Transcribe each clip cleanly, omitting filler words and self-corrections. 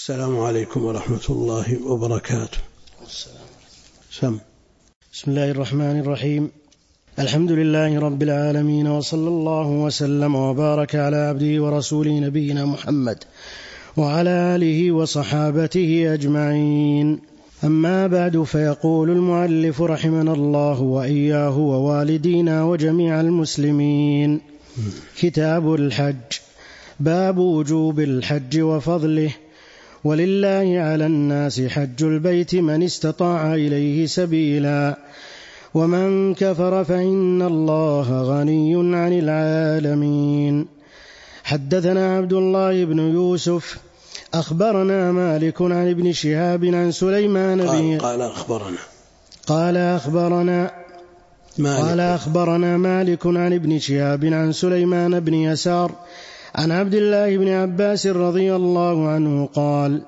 السلام عليكم ورحمة الله وبركاته. بسم الله الرحمن الرحيم. الحمد لله رب العالمين، وصلى الله وسلم وبارك على عبده ورسوله نبينا محمد وعلى آله وصحابته أجمعين. أما بعد، فيقول المؤلف رحمنا الله وإياه ووالدينا وجميع المسلمين: كتاب الحج. باب وجوب الحج وفضله. ولله على الناس حج البيت من استطاع إليه سبيلا، ومن كفر فإن الله غني عن العالمين. حدثنا عبد الله بن يوسف أخبرنا مالك عن ابن شهاب عن سليمان قال أخبرنا مالك عن ابن شهاب عن سليمان بن يسار عن عبد الله بن عباس رضي الله عنه قال: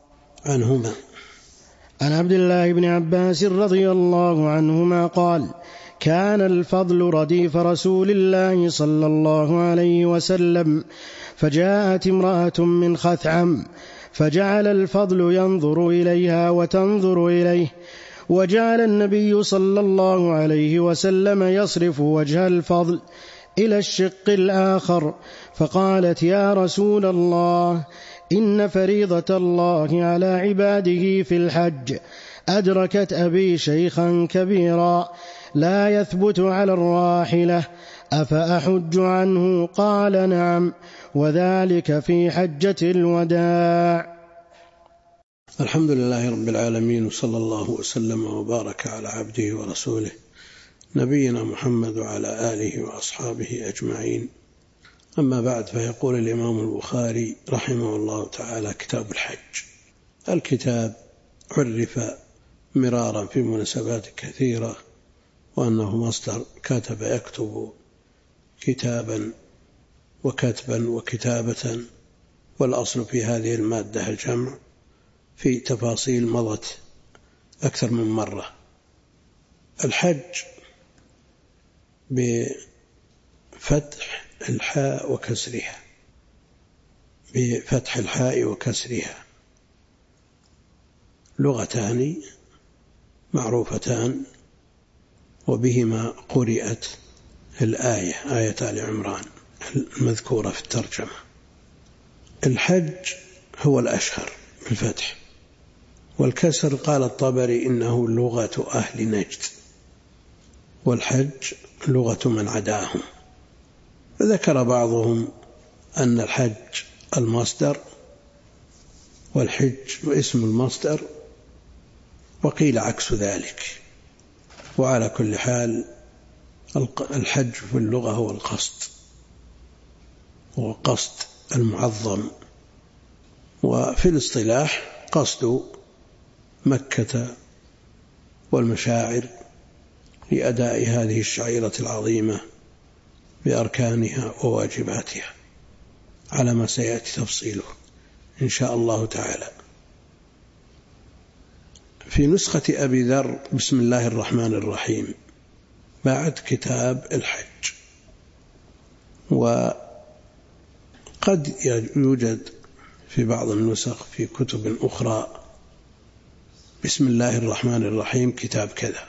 عن عبد الله بن عباس رضي الله عنهما قال: كان الفضل رديف رسول الله صلى الله عليه وسلم، فجاءت امرأة من خثعم، فجعل الفضل ينظر إليها وتنظر إليه، وجعل النبي صلى الله عليه وسلم يصرف وجه الفضل إلى الشق الآخر، فقالت: يا رسول الله، إن فريضة الله على عباده في الحج أدركت أبي شيخا كبيرا لا يثبت على الراحلة، أفأحج عنه؟ قال: نعم، وذلك في حجة الوداع. الحمد لله رب العالمين، وصلى الله وسلم وبارك على عبده ورسوله نبينا محمد وعلى آله وأصحابه أجمعين. أما بعد، فيقول الإمام البخاري رحمه الله تعالى: كتاب الحج. الكتاب عرف مرارا في مناسبات كثيرة وأنه مصدر كتب يكتب كتابا وكتبا وكتابة، والأصل في هذه المادة الجمع في تفاصيل مضت أكثر من مرة. الحج بفتح الحاء وكسرها، لغتان معروفتان، وبهما قرئت الآية، آية آل عمران المذكورة في الترجمة. الحج هو الأشهر بالفتح، والكسر قال الطبري إنه لغة أهل نجد، والحج لغة من عداهم. فذكر بعضهم أن الحج المصدر والحج اسم المصدر، وقيل عكس ذلك. وعلى كل حال، الحج في اللغة هو القصد، وقصد المعظم، وفي الاصطلاح قصد مكة والمشاعر لأداء هذه الشعيرة العظيمة بأركانها وواجباتها، على ما سيأتي تفصيله إن شاء الله تعالى. في نسخة أبي ذر بسم الله الرحمن الرحيم بعد كتاب الحج، وقد يوجد في بعض النسخ في كتب أخرى بسم الله الرحمن الرحيم كتاب كذا.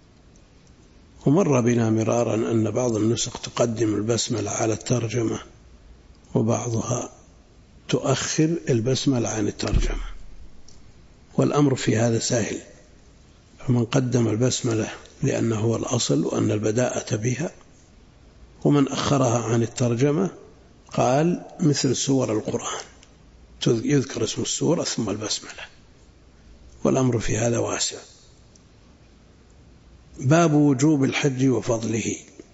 ومر بنا مرارا أن بعض النسخ تقدم البسملة على الترجمة، وبعضها تؤخر البسملة عن الترجمة، والأمر في هذا سهل. فمن قدم البسملة لأنه هو الأصل وأن البداءة بها، ومن أخرها عن الترجمة قال مثل سور القرآن، يذكر اسم السورة ثم البسملة، والأمر في هذا واسع. باب وجوب الحج وفضله.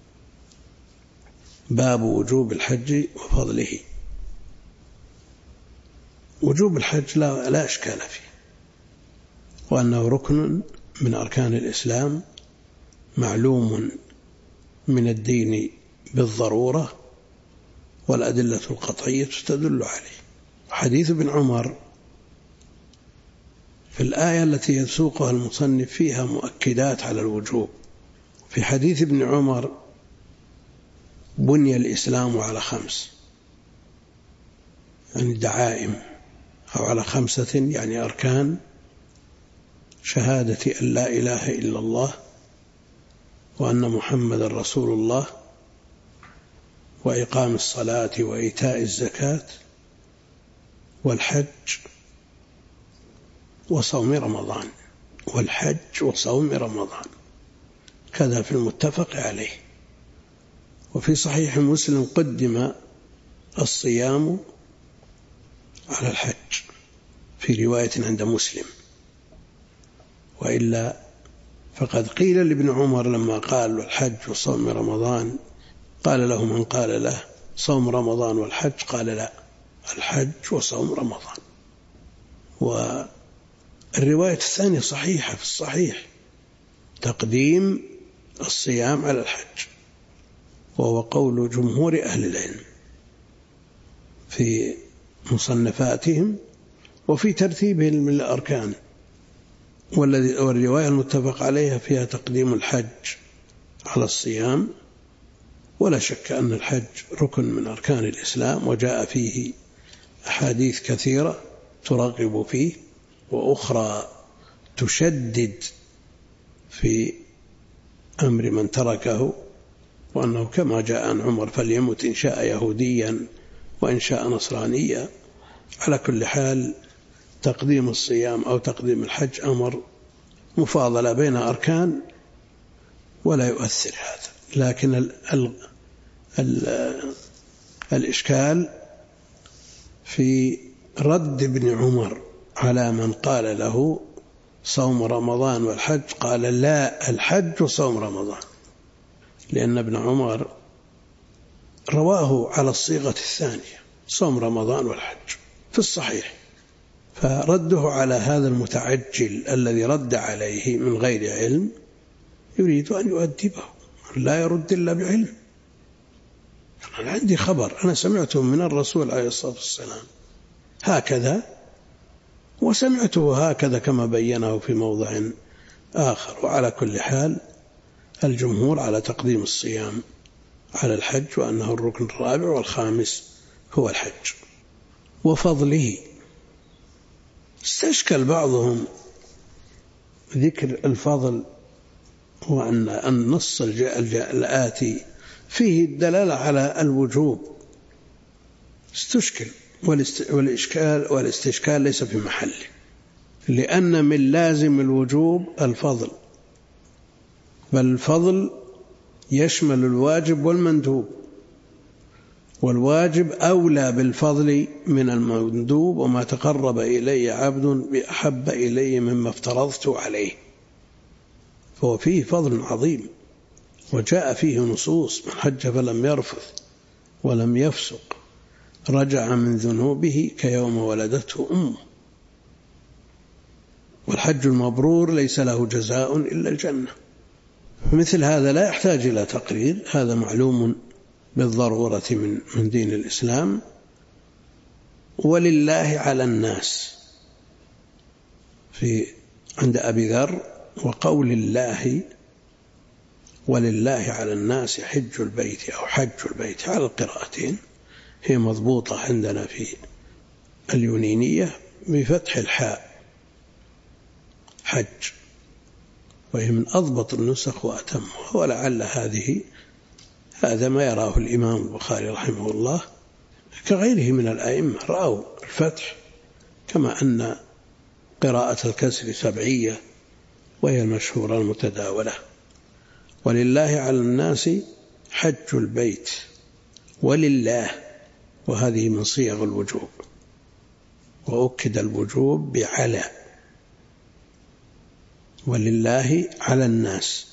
باب وجوب الحج وفضله. وجوب الحج لا إشكال فيه، وأنه ركن من أركان الإسلام، معلوم من الدين بالضرورة، والأدلة القطعية تدل عليه. حديث ابن عمر في الآية التي يسوقها المصنف فيها مؤكدات على الوجوب. في حديث ابن عمر: بني الإسلام على 5، يعني دعائم أو على 5 يعني أركان: شهادة أن لا إله إلا الله وأن محمد رسول الله، وإقام الصلاة وإيتاء الزكاة والحج وصوم رمضان. والحج وصوم رمضان كذا في المتفق عليه. وفي صحيح مسلم قدم الصيام على الحج في رواية عند مسلم، وإلا فقد قيل لابن عمر لما قال الحج وصوم رمضان، قال له من قال له صوم رمضان والحج، قال لا، الحج وصوم رمضان. والرواية الثانية صحيحة في الصحيح، تقديم الصيام على الحج، وهو قول جمهور أهل العلم في مصنفاتهم وفي ترتيبهم للأركان. والرواية المتفق عليها فيها تقديم الحج على الصيام، ولا شك أن الحج ركن من أركان الإسلام، وجاء فيه أحاديث كثيرة ترغب فيه، وأخرى تشدد في أمر من تركه، وأنه كما جاء عن عمر: فليمت إن شاء يهوديا وإن شاء نصرانيا. على كل حال تقديم الصيام أو تقديم الحج أمر مفاضلة بين أركان ولا يؤثر هذا. لكن الإشكال في رد ابن عمر على من قال له صوم رمضان والحج، قال لا، الحج وصوم رمضان، لأن ابن عمر رواه على الصيغة الثانية: صوم رمضان والحج في الصحيح. فرده على هذا المتعجل الذي رد عليه من غير علم يريد أن يؤدبه، لا يرد إلا بعلم. أنا عندي خبر أنا سمعته من الرسول عليه الصلاة والسلام هكذا، وسمعته هكذا كما بينه في موضع آخر. وعلى كل حال الجمهور على تقديم الصيام على الحج، وأنه الركن الرابع، والخامس هو الحج. وفضله، استشكل بعضهم ذكر الفضل، وأن النص الآتي فيه الدلالة على الوجوب، استشكل، والاستشكال ليس في محله، لأن من لازم الوجوب الفضل، بل الفضل يشمل الواجب والمندوب، والواجب أولى بالفضل من المندوب: وما تقرب إلي عبد بأحب إلي مما افترضت عليه. فهو فيه فضل عظيم، وجاء فيه نصوص: من حج فلم يرفث ولم يفسق رجع من ذنوبه كيوم ولدته أمه. والحج المبرور ليس له جزاء إلا الجنة. مثل هذا لا يحتاج إلى تقرير، هذا معلوم بالضرورة من دين الإسلام. ولله على الناس عند أبي ذر، وقول الله ولله على الناس حج البيت أو حج البيت، على القراءتين، هي مضبوطة عندنا في اليونينية بفتح الحاء حج، وهي من أضبط النسخ وأتمها. ولعل هذا ما يراه الإمام البخاري رحمه الله كغيره من الأئمة، رأوا الفتح، كما أن قراءة الكسر سبعية وهي المشهورة المتداولة. ولله على الناس حج البيت، ولله، وهذه من صيغ الوجوب، وأكد الوجوب بعلى، ولله على الناس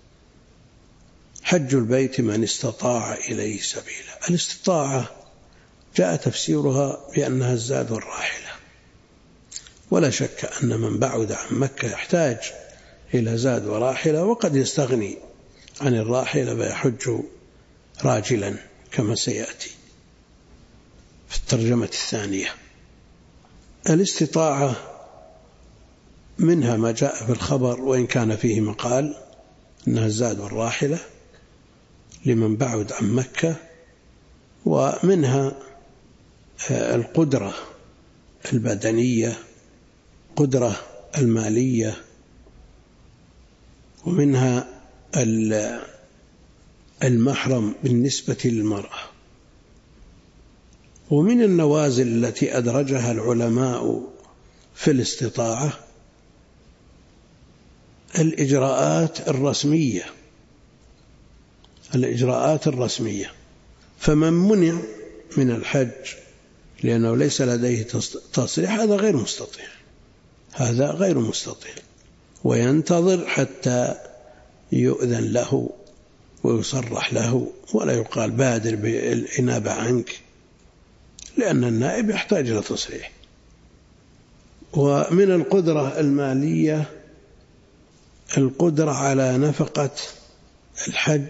حج البيت من استطاع إليه سبيلا. الاستطاعة جاء تفسيرها بأنها الزاد والراحلة، ولا شك أن من بعد عن مكة يحتاج إلى زاد وراحلة، وقد يستغني عن الراحلة فيحج راجلا كما سيأتي في الترجمة الثانية. الاستطاعة منها ما جاء في الخبر، وإن كان فيه مقال، أنها الزاد والراحلة لمن بعد عن مكة، ومنها القدرة البدنية، قدرة المالية، ومنها المحرم بالنسبة للمرأة. ومن النوازل التي أدرجها العلماء في الاستطاعة الإجراءات الرسمية. فمن منع من الحج لأنه ليس لديه تصريح هذا غير مستطيع، وينتظر حتى يؤذن له ويصرح له، ولا يقال بادر بالإنابة عنك، لأن النائب يحتاج إلى تصريح. ومن القدرة المالية القدرة على نفقة الحج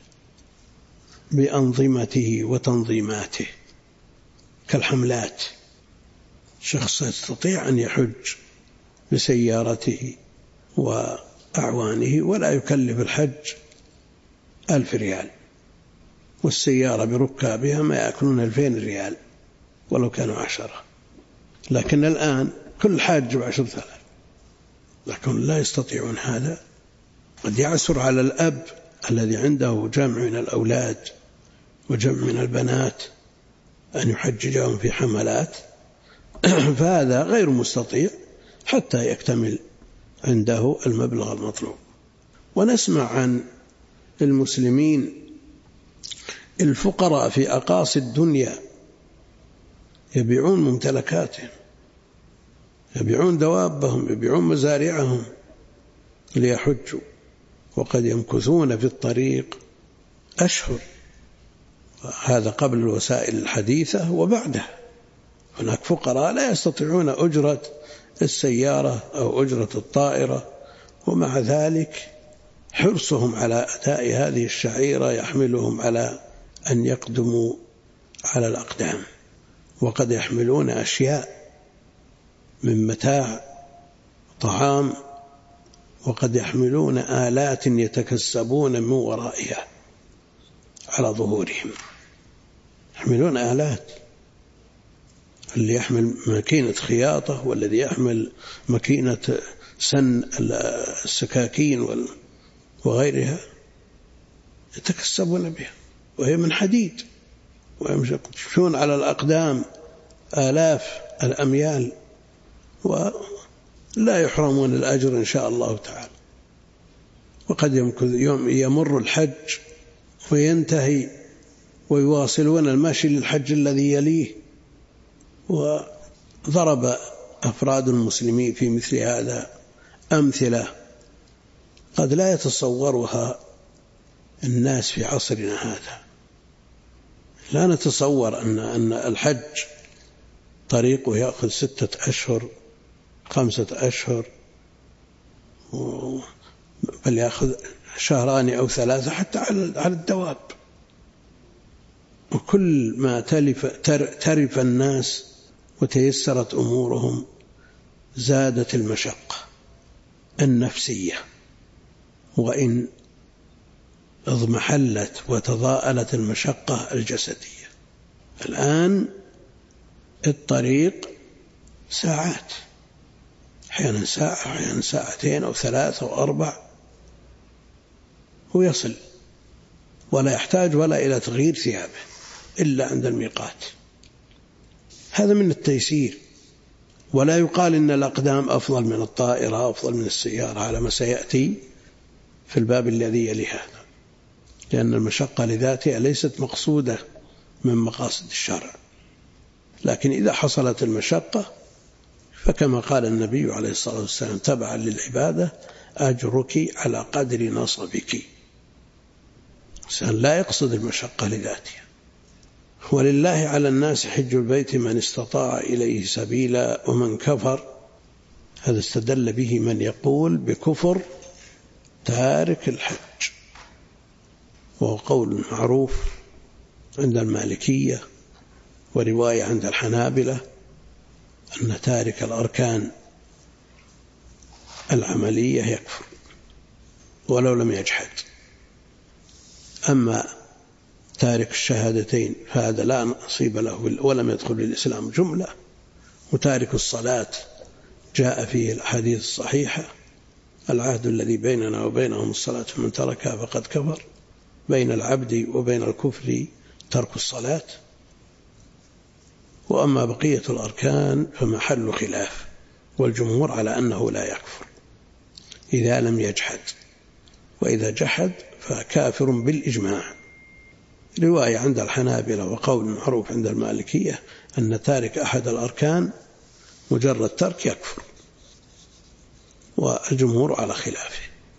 بأنظمته وتنظيماته كالحملات. شخص يستطيع أن يحج بسيارته وأعوانه ولا يكلف الحج 1000 ريال، والسيارة بركابها ما يأكلون 2000 ريال ولو كانوا 10. لكن الآن كل حاج ب10,000، لكن لا يستطيعون هذا. قد يعسر على الأب الذي عنده جمع من الأولاد وجمع من البنات أن يحججهم في حملات، فهذا غير مستطيع حتى يكتمل عنده المبلغ المطلوب. ونسمع عن المسلمين الفقراء في أقاصي الدنيا يبيعون ممتلكاتهم، يبيعون دوابهم، يبيعون مزارعهم ليحجوا، وقد يمكثون في الطريق أشهر. هذا قبل الوسائل الحديثة وبعدها. هناك فقراء لا يستطيعون أجرة السيارة أو أجرة الطائرة، ومع ذلك حرصهم على أداء هذه الشعيرة يحملهم على أن يقدموا على الأقدام، وقد يحملون أشياء من متاع طعام، وقد يحملون آلات يتكسبون من ورائها على ظهورهم. يحملون آلات، اللي يحمل ماكينة خياطة، والذي يحمل ماكينة سن السكاكين وغيرها، يتكسبون بها وهي من حديد، ويمشون على الأقدام آلاف الأميال ولا يحرمون الأجر إن شاء الله تعالى. وقد يمر الحج وينتهي ويواصلون المشي للحج الذي يليه. وضرب أفراد المسلمين في مثل هذا أمثلة قد لا يتصورها الناس في عصرنا هذا. لا نتصور أن الحج طريقه يأخذ 6 أشهر 5 أشهر، بل يأخذ 2 أو 3 حتى على الدواب. وكل ما ترف الناس وتيسرت أمورهم زادت المشقة النفسية، وإن اضمحلت وتضاءلت المشقة الجسدية. الآن الطريق ساعات، أحيانا ساعة، أحيانا 2 أو 3 أو 4، ويصل ولا يحتاج ولا إلى تغيير ثيابه إلا عند الميقات. هذا من التيسير. ولا يقال إن الأقدام أفضل من الطائرة، أفضل من السيارة، على ما سيأتي في الباب الذي يلي هذا، لأن المشقة لذاتها ليست مقصودة من مقاصد الشرع. لكن إذا حصلت المشقة فكما قال النبي عليه الصلاة والسلام تبعا للعبادة: أجرك على قدر نصبك. الإنسان لا يقصد المشقة لذاتها. ولله على الناس حج البيت من استطاع إليه سبيلا ومن كفر. هذا استدل به من يقول بكفر تارك الحج، وهو قول معروف عند المالكية، ورواية عند الحنابلة، أن تارك الأركان العملية يكفر ولو لم يجحد. أما تارك الشهادتين فهذا لا نصيب له ولم يدخل الإسلام جملة، وتارك الصلاة جاء فيه الأحاديث الصحيحة: العهد الذي بيننا وبينهم الصلاة فمن تركها فقد كفر. بين العبد وبين الكفر ترك الصلاة. وأما بقية الأركان فمحل خلاف، والجمهور على أنه لا يكفر إذا لم يجحد، وإذا جحد فكافر بالإجماع. رواية عند الحنابلة وقول معروف عند المالكية أن تارك أحد الأركان مجرد ترك يكفر، والجمهور على خلافه.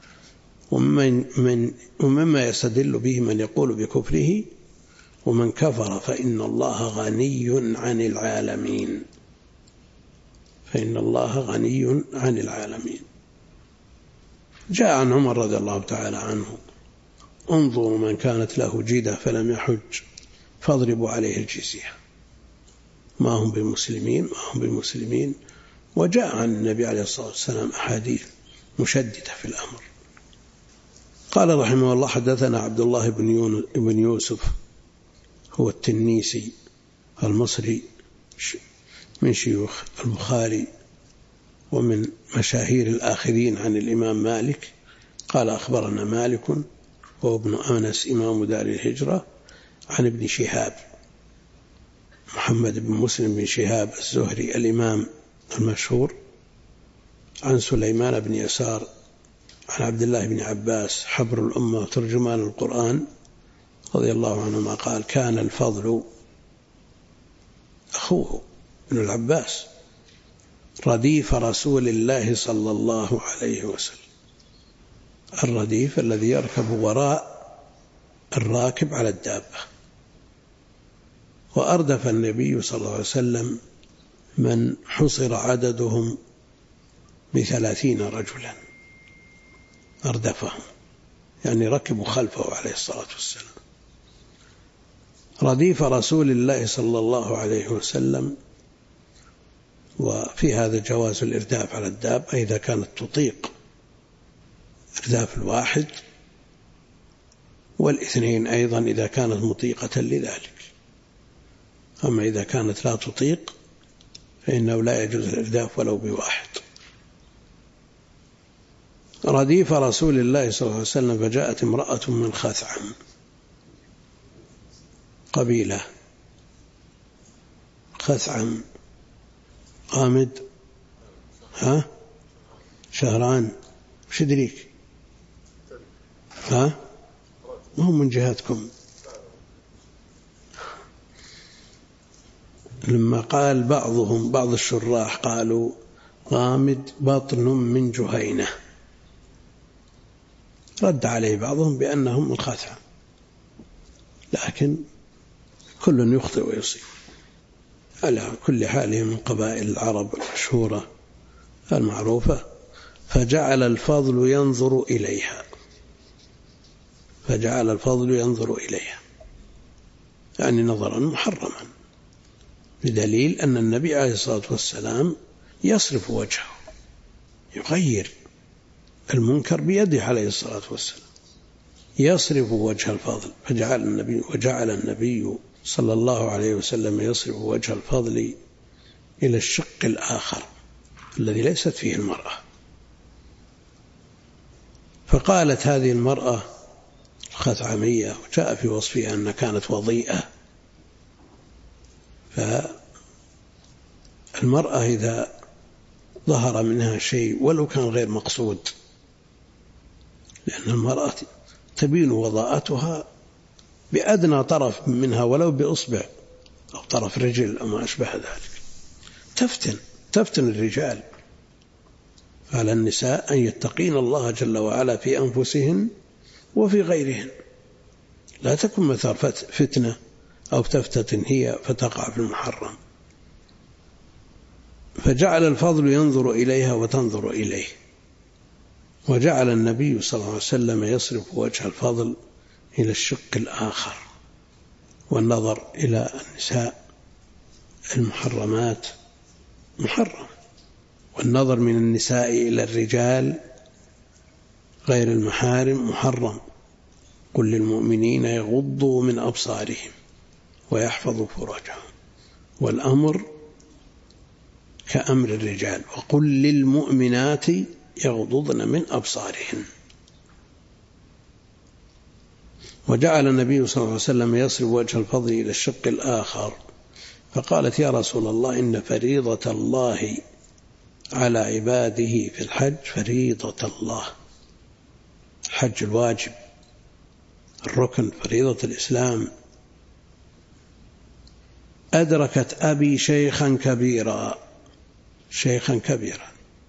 ومما يستدل به من يقول بكفره: ومن كفر فإن الله غني عن العالمين. فإن الله غني عن العالمين. جاء عن عمر رضي الله تعالى عنه: انظروا من كانت له جيدة فلم يحج فاضربوا عليه الجزية. ما هم بمسلمين. وجاء عن النبي عليه الصلاة والسلام أحاديث مشددة في الأمر. قال رحمه الله: حدثنا عبد الله بن يوسف هو التنيسي المصري من شيوخ البخاري ومن مشاهير الآخرين عن الإمام مالك. قال: أخبرنا مالك وهو ابن أنس إمام دار الهجرة عن ابن شهاب محمد بن مسلم بن شهاب الزهري الإمام المشهور عن سليمان بن يسار عن عبد الله بن عباس حبر الأمة وترجمان القرآن رضي الله عنهما قال: كان الفضل أخوه ابن العباس رديف رسول الله صلى الله عليه وسلم. الرديف الذي يركب وراء الراكب على الدابة. وأردف النبي صلى الله عليه وسلم من حصر عددهم ب30 رجلا، أردفهم يعني ركبوا خلفه عليه الصلاة والسلام. رديف رسول الله صلى الله عليه وسلم. وفي هذا جواز الإرداف على الدابة إذا كانت تطيق إرداف الواحد، والاثنين أيضا إذا كانت مطيقة لذلك. أما إذا كانت لا تطيق فإنه لا يجوز الإرداف ولو بواحد. رديف رسول الله صلى الله عليه وسلم. فجاءت امرأة من خثعم قبيلة، خثعم قامد شهران وش يدريك ما هم من جهتكم. لما قال بعض الشراح قالوا غامد بطن من جهينة، رد عليه بعضهم بأنهم من خثعم، لكن كل يخطئ ويصيب. على كل حال من قبائل العرب المشهورة المعروفة. فجعل الفضل ينظر إليها يعني نظرا محرما، بدليل أن النبي عليه الصلاة والسلام يصرف وجهه، يغير المنكر بيده عليه الصلاة والسلام، يصرف وجه الفضل. وجعل النبي صلى الله عليه وسلم يصرف وجه الفضل إلى الشق الآخر الذي ليست فيه المرأة. فقالت هذه المرأة الخثعمية، وجاء في وصفها أنها كانت وضيئة. فالمرأة إذا ظهر منها شيء ولو كان غير مقصود، لأن المرأة تبين وضاءتها بأدنى طرف منها ولو بإصبع أو طرف رجل أو ما أشبه ذلك، تفتن الرجال. على النساء أن يتقين الله جل وعلا في أنفسهن وفي غيرهن، لا تكن مثار فتنة أو تفتتن هي فتقع في المحرم. فجعل الفضل ينظر إليها وتنظر إليه. وجعل النبي صلى الله عليه وسلم يصرف وجه الفضل إلى الشق الآخر، والنظر إلى النساء المحرمات محرم، والنظر من النساء إلى الرجال غير المحارم محرم. قل للمؤمنين يغضوا من أبصارهم ويحفظوا فروجهم. والأمر كأمر الرجال. وقل للمؤمنات يغضضن من أبصارهن. وجعل النبي صلى الله عليه وسلم يصرف وجه الفضل إلى الشق الآخر، فقالت يا رسول الله إن فريضة الله على عباده في الحج فريضة الله، الحج الواجب الركن فريضة الإسلام، أدركت أبي شيخا كبيرا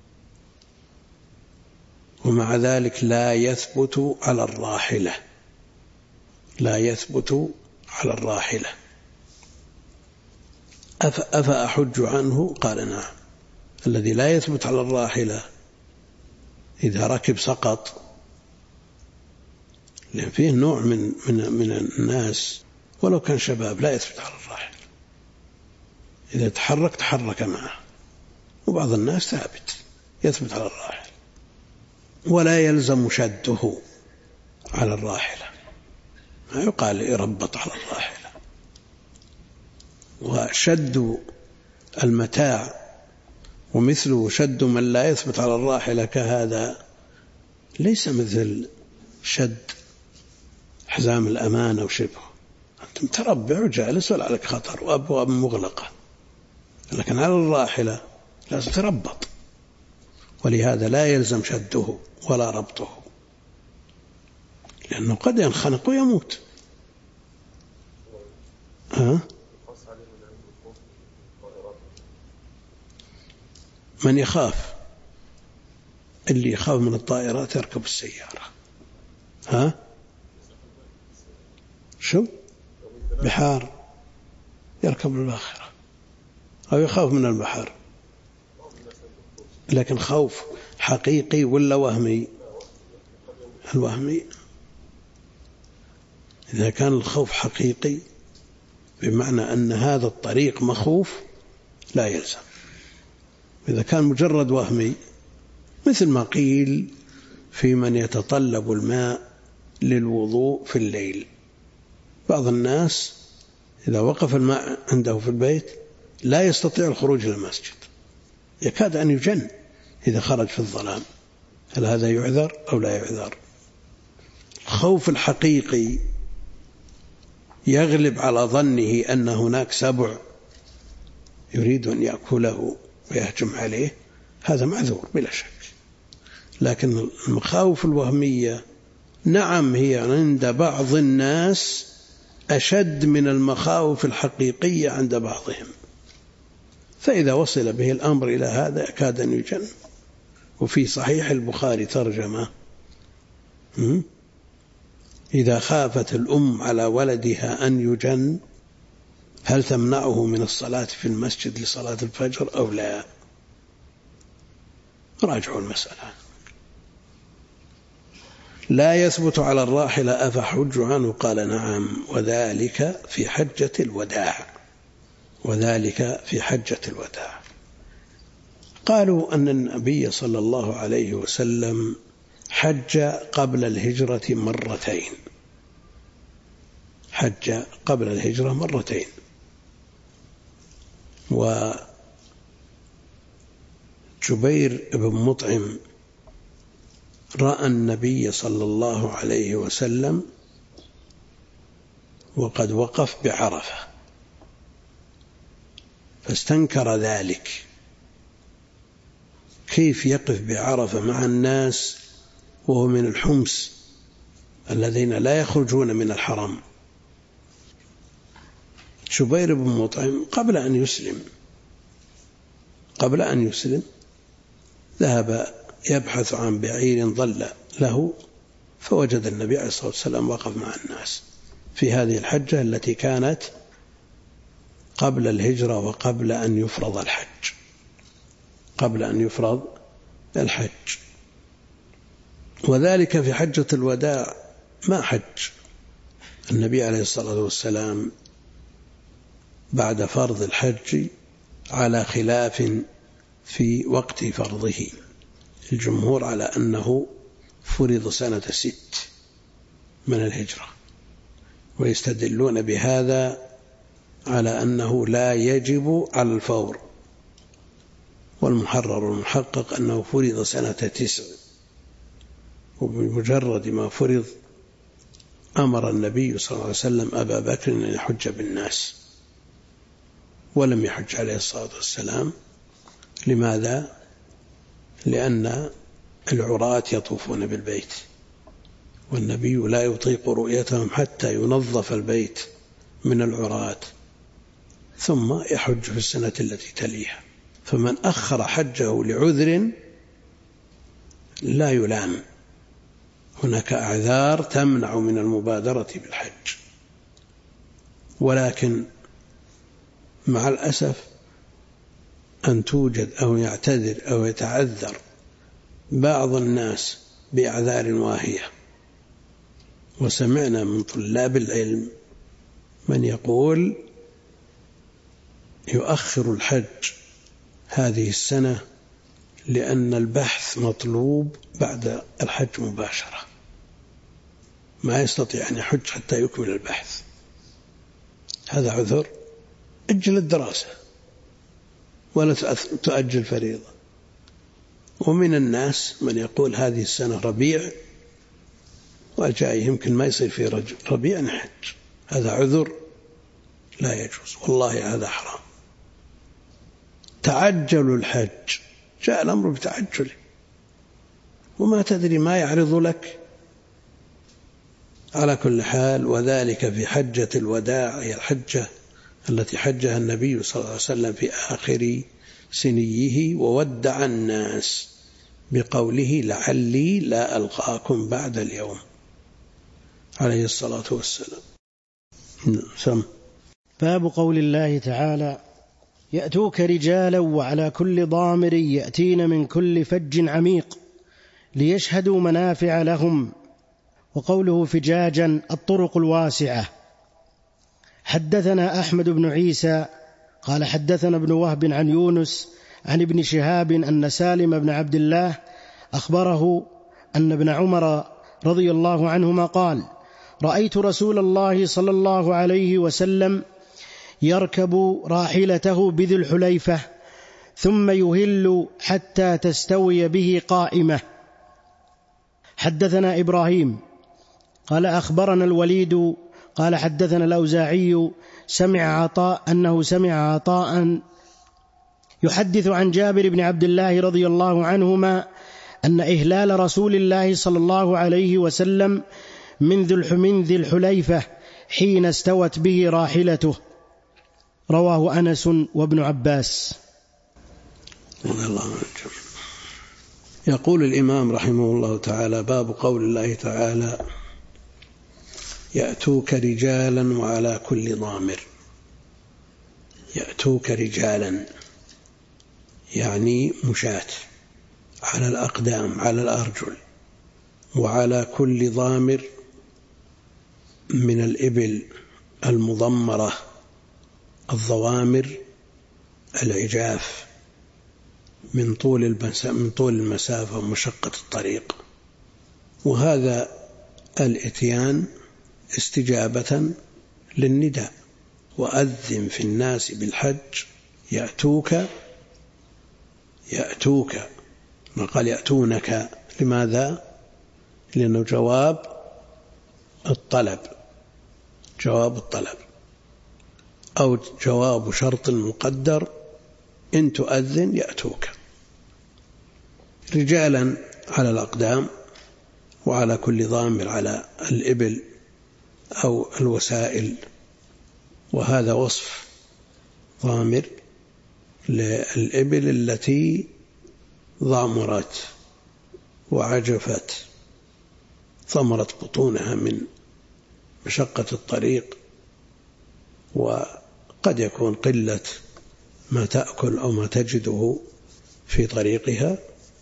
ومع ذلك لا يثبت على الراحلة، أفأحج عنه؟ قال نعم. الذي لا يثبت على الراحلة إذا ركب سقط، لأن فيه نوع من الناس ولو كان شباب لا يثبت على الراحلة، إذا تحرك معه، وبعض الناس ثابت يثبت على الراحلة ولا يلزم شده على الراحلة، ما يقال يربط على الراحلة. وشد المتاع ومثله شد من لا يثبت على الراحلة كهذا ليس مثل شد حزام الأمان أو شبهه. أنت متربع وجالس ولا عليك خطر وأبواب مغلقة، لكن على الراحلة لازم تربط، ولهذا لا يلزم شده ولا ربطه، لأنه قد ينخنق ويموت. من يخاف، اللي يخاف من الطائرات يركب السيارة. شو بحار يركب الباخرة، أو يخاف من البحر. لكن خوف حقيقي ولا وهمي؟ الوهمي. إذا كان الخوف حقيقي بمعنى أن هذا الطريق مخوف لا يلزم. إذا كان مجرد وهمي مثل ما قيل في من يتطلب الماء للوضوء في الليل، بعض الناس إذا وقف الماء عنده في البيت لا يستطيع الخروج إلى المسجد، يكاد أن يجن إذا خرج في الظلام. هل هذا يعذر أو لا يعذر؟ الخوف الحقيقي يغلب على ظنه أن هناك سبع يريد أن يأكله ويهجم عليه، هذا معذور بلا شك. لكن المخاوف الوهمية نعم هي عند بعض الناس أشد من المخاوف الحقيقية عند بعضهم، فإذا وصل به الأمر إلى هذا يكاد أن يجن. وفي صحيح البخاري ترجمة: إذا خافت الأم على ولدها أن يجن هل تمنعه من الصلاة في المسجد لصلاة الفجر أو لا؟ راجعوا المسألة. لا يثبت على الراحلة أفحج عنه؟ قال نعم، وذلك في حجة الوداع. قالوا أن النبي صلى الله عليه وسلم حج قبل الهجرة مرتين، وجبير بن مطعم رأى النبي صلى الله عليه وسلم وقد وقف بعرفة فاستنكر ذلك، كيف يقف بعرفة مع الناس وهو من الحمص الذين لا يخرجون من الحرم؟ جبير بن مطعم قبل أن يسلم ذهب يبحث عن بعير ضل له، فوجد النبي عليه الصلاة والسلام وقف مع الناس في هذه الحجة التي كانت قبل الهجرة وقبل أن يفرض الحج. وذلك في حجة الوداع ما حج النبي عليه الصلاة والسلام بعد فرض الحج على خلاف في وقت فرضه. الجمهور على أنه فرض سنة 6 من الهجرة، ويستدلون بهذا على أنه لا يجب على الفور، والمحرر المحقق أنه فرض سنة 9، وبمجرد ما فرض أمر النبي صلى الله عليه وسلم أبا بكر أن يحج بالناس، ولم يحج عليه الصلاة والسلام. لماذا؟ لأن العراة يطوفون بالبيت، والنبي لا يطيق رؤيتهم حتى ينظف البيت من العراة، ثم يحج في السنة التي تليها. فمن أخر حجه لعذر لا يلام، هناك أعذار تمنع من المبادرة بالحج. ولكن مع الأسف أن توجد أو يعتذر أو يتعذر بعض الناس بأعذار واهية. وسمعنا من طلاب العلم من يقول يؤخر الحج هذه السنة لأن البحث مطلوب بعد الحج مباشرة، ما يستطيع أن يحج حتى يكمل البحث. هذا عذر، أجل الدراسة ولا تؤجل فريضة. ومن الناس من يقول هذه السنة ربيع والجاي يمكن ما يصير في ربيع نحج، هذا عذر لا يجوز، والله هذا حرام. تعجلوا الحج، جاء الأمر بتعجله وما تدري ما يعرض لك. على كل حال، وذلك في حجة الوداع، هي الحجة التي حجها النبي صلى الله عليه وسلم في آخر سنيه وودع الناس بقوله لعلي لا ألقاكم بعد اليوم عليه الصلاة والسلام. باب قول الله تعالى يأتوك رجالا وعلى كل ضامر يأتين من كل فج عميق ليشهدوا منافع لهم. وقوله فجاجا الطرق الواسعة. حدثنا أحمد بن عيسى قال حدثنا ابن وهب عن يونس عن ابن شهاب أن سالم بن عبد الله أخبره أن ابن عمر رضي الله عنهما قال رأيت رسول الله صلى الله عليه وسلم يركب راحلته بذي الحليفة ثم يهل حتى تستوي به قائمة. حدثنا إبراهيم قال أخبرنا الوليد قال حدثنا الأوزاعي أنه سمع عطاء يحدث عن جابر بن عبد الله رضي الله عنهما أن إهلال رسول الله صلى الله عليه وسلم من ذي الحليفة حين استوت به راحلته. رواه أنس وابن عباس. يقول الإمام رحمه الله تعالى باب قول الله تعالى يأتوك رجالا وعلى كل ضامر. يأتوك رجالا يعني مشاة على الأقدام على الأرجل، وعلى كل ضامر من الإبل المضمرة. الضوامر العجاف من طول المسافة ومشقة الطريق. وهذا الإتيان استجابة للنداء وأذن في الناس بالحج يأتوك ما قال يأتونك. لماذا؟ لأنه جواب الطلب أو جواب شرط مقدر، إن تؤذن يأتوك. رجالا على الأقدام وعلى كل ضامر على الإبل أو الوسائل. وهذا وصف ضامر للإبل التي ضامرت وعجفت ثمرت بطونها من مشقة الطريق، وقد يكون قلة ما تأكل أو ما تجده في طريقها.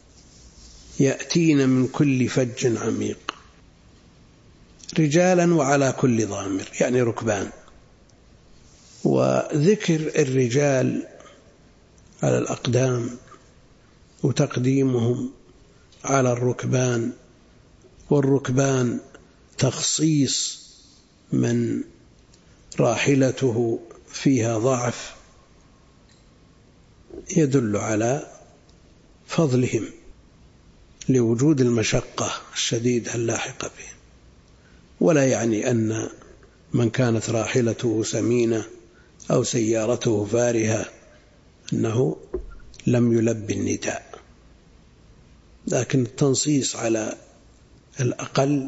يأتين من كل فج عميق. رجالا وعلى كل ضامر يعني ركبان. وذكر الرجال على الأقدام وتقديمهم على الركبان، والركبان تخصيص من راحلته فيها ضعف، يدل على فضلهم لوجود المشقة الشديدة اللاحقة بهم، ولا يعني أن من كانت راحلته سمينة أو سيارته فارهة أنه لم يلبي النداء، لكن التنصيص على الأقل.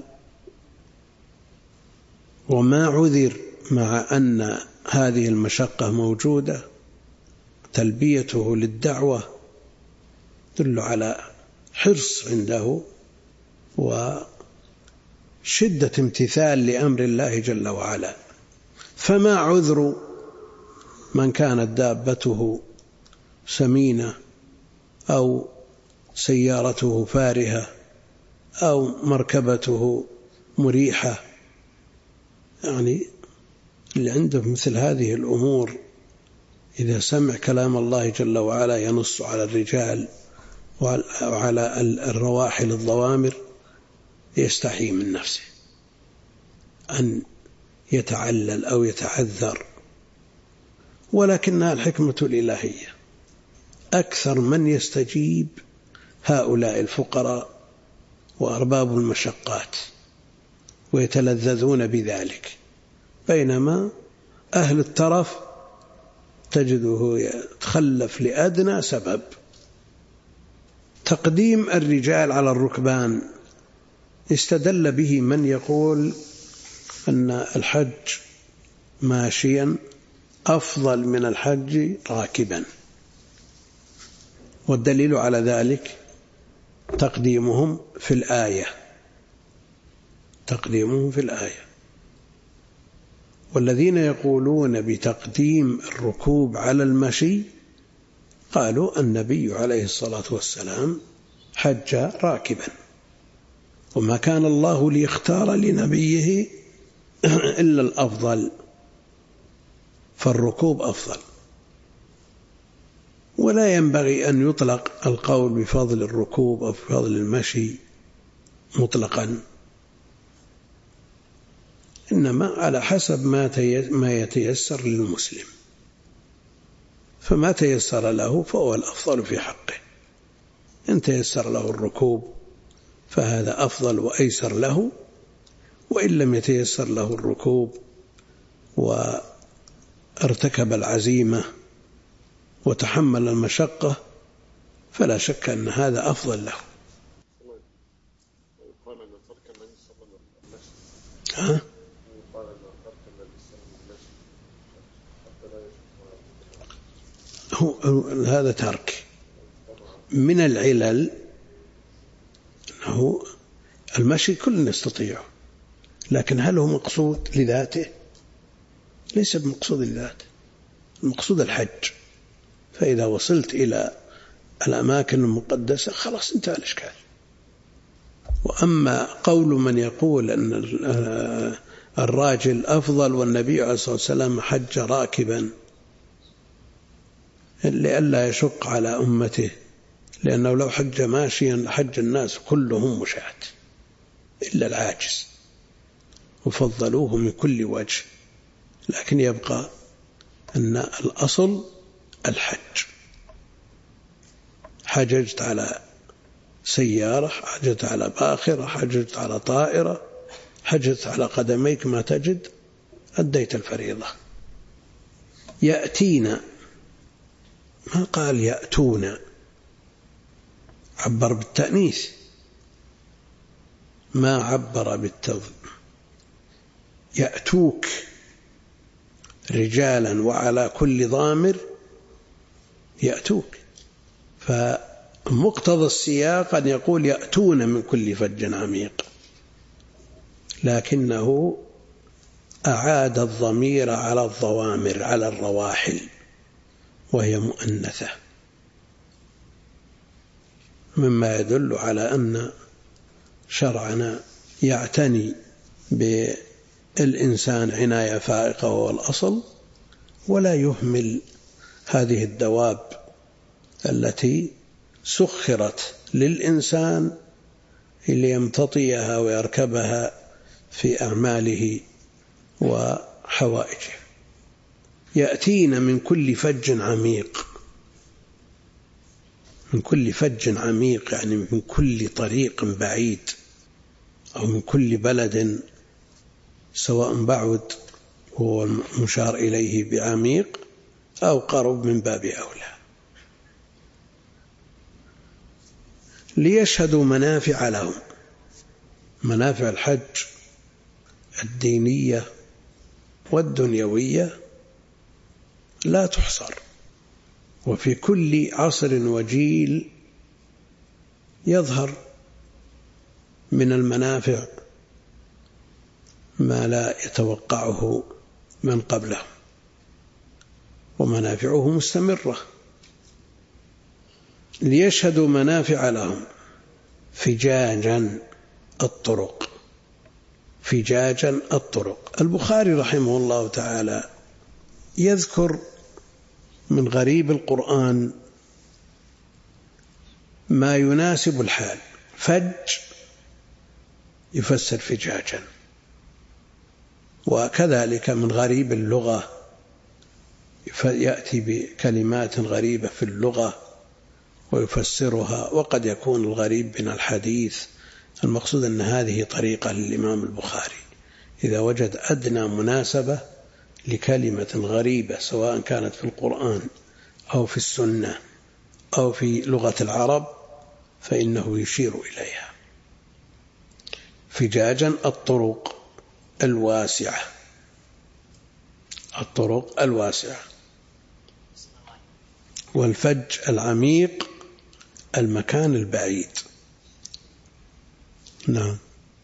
وما عذر مع أن هذه المشقة موجودة تلبيته للدعوة تدل على حرص عنده وشدة امتثال لأمر الله جل وعلا. فما عذر من كانت دابته سمينة أو سيارته فارهة أو مركبته مريحة، يعني اللي عنده مثل هذه الأمور إذا سمع كلام الله جل وعلا ينص على الرجال وعلى الرواحل الضوامر يستحي من نفسه أن يتعلل أو يتعذر، ولكنها الحكمة الإلهية. أكثر من يستجيب هؤلاء الفقراء وأرباب المشقات ويتلذذون بذلك، بينما أهل الترف تجده يتخلف لأدنى سبب. تقديم الرجال على الركبان استدل به من يقول أن الحج ماشيا أفضل من الحج راكبا، والدليل على ذلك تقديمهم في الآية. والذين يقولون بتقديم الركوب على المشي قالوا النبي عليه الصلاة والسلام حج راكبا، وما كان الله ليختار لنبيه إلا الأفضل، فالركوب أفضل. ولا ينبغي أن يطلق القول بفضل الركوب أو بفضل المشي مطلقا، إنما على حسب ما يتيسر للمسلم، فما تيسر له فهو الأفضل في حقه. إن تيسر له الركوب فهذا أفضل وأيسر له، وإن لم يتيسر له الركوب وارتكب العزيمة وتحمل المشقة فلا شك أن هذا أفضل له. هذا ترك من العلل، أنه المشي كل يستطيع، لكن هل هو مقصود لذاته؟ ليس بمقصود لذاته، المقصود الحج. فإذا وصلت إلى الأماكن المقدسة خلاص انتهى الإشكال. وأما قول من يقول أن الراجل أفضل والنبي عليه الصلاة والسلام حج راكبا لئلا يشق على أمته، لأنه لو حج ماشيا لحج الناس كلهم مشاة إلا العاجز، وفضلوه من كل وجه. لكن يبقى أن الأصل الحج. حججت على سيارة، حججت على باخرة، حججت على طائرة، حججت على قدميك ما تجد، أديت الفريضة. يأتينا، ما قال يأتون، عبر بالتأنيث ما عبر بالتضمير. يأتوك رجالا وعلى كل ضامر يأتوك، فمقتضى السياق أن يقول يأتون من كل فج عميق، لكنه أعاد الضمير على الضوامر، على الرواحل، وهي مؤنثة، مما يدل على أن شرعنا يعتني بالإنسان عناية فائقة وهو الأصل، ولا يهمل هذه الدواب التي سخرت للإنسان ليمتطيها ويركبها في أعماله وحوائجه. يأتين من كل فج عميق، من كل فج عميق، يعني من كل طريق بعيد أو من كل بلد سواء بعد هو مشار إليه بعميق أو قرب من باب أولى، ليشهدوا منافع لهم. منافع الحج الدينية والدنيوية لا تحصر، وفي كل عصر وجيل يظهر من المنافع ما لا يتوقعه من قبله، ومنافعه مستمرة. ليشهدوا منافع لهم فجاجا الطرق. فجاجا الطرق. البخاري رحمه الله تعالى يذكر من غريب القرآن ما يناسب الحال. فج يفسر فجاجا، وكذلك من غريب اللغة يأتي بكلمات غريبة في اللغة ويفسرها. وقد يكون الغريب من الحديث. المقصود أن هذه طريقة للإمام البخاري، إذا وجد أدنى مناسبة لكلمة غريبة سواء كانت في القرآن أو في السنة أو في لغة العرب فإنه يشير إليها. فجاجا الطرق الواسعة. الطرق الواسعة. والفج العميق المكان البعيد. نعم.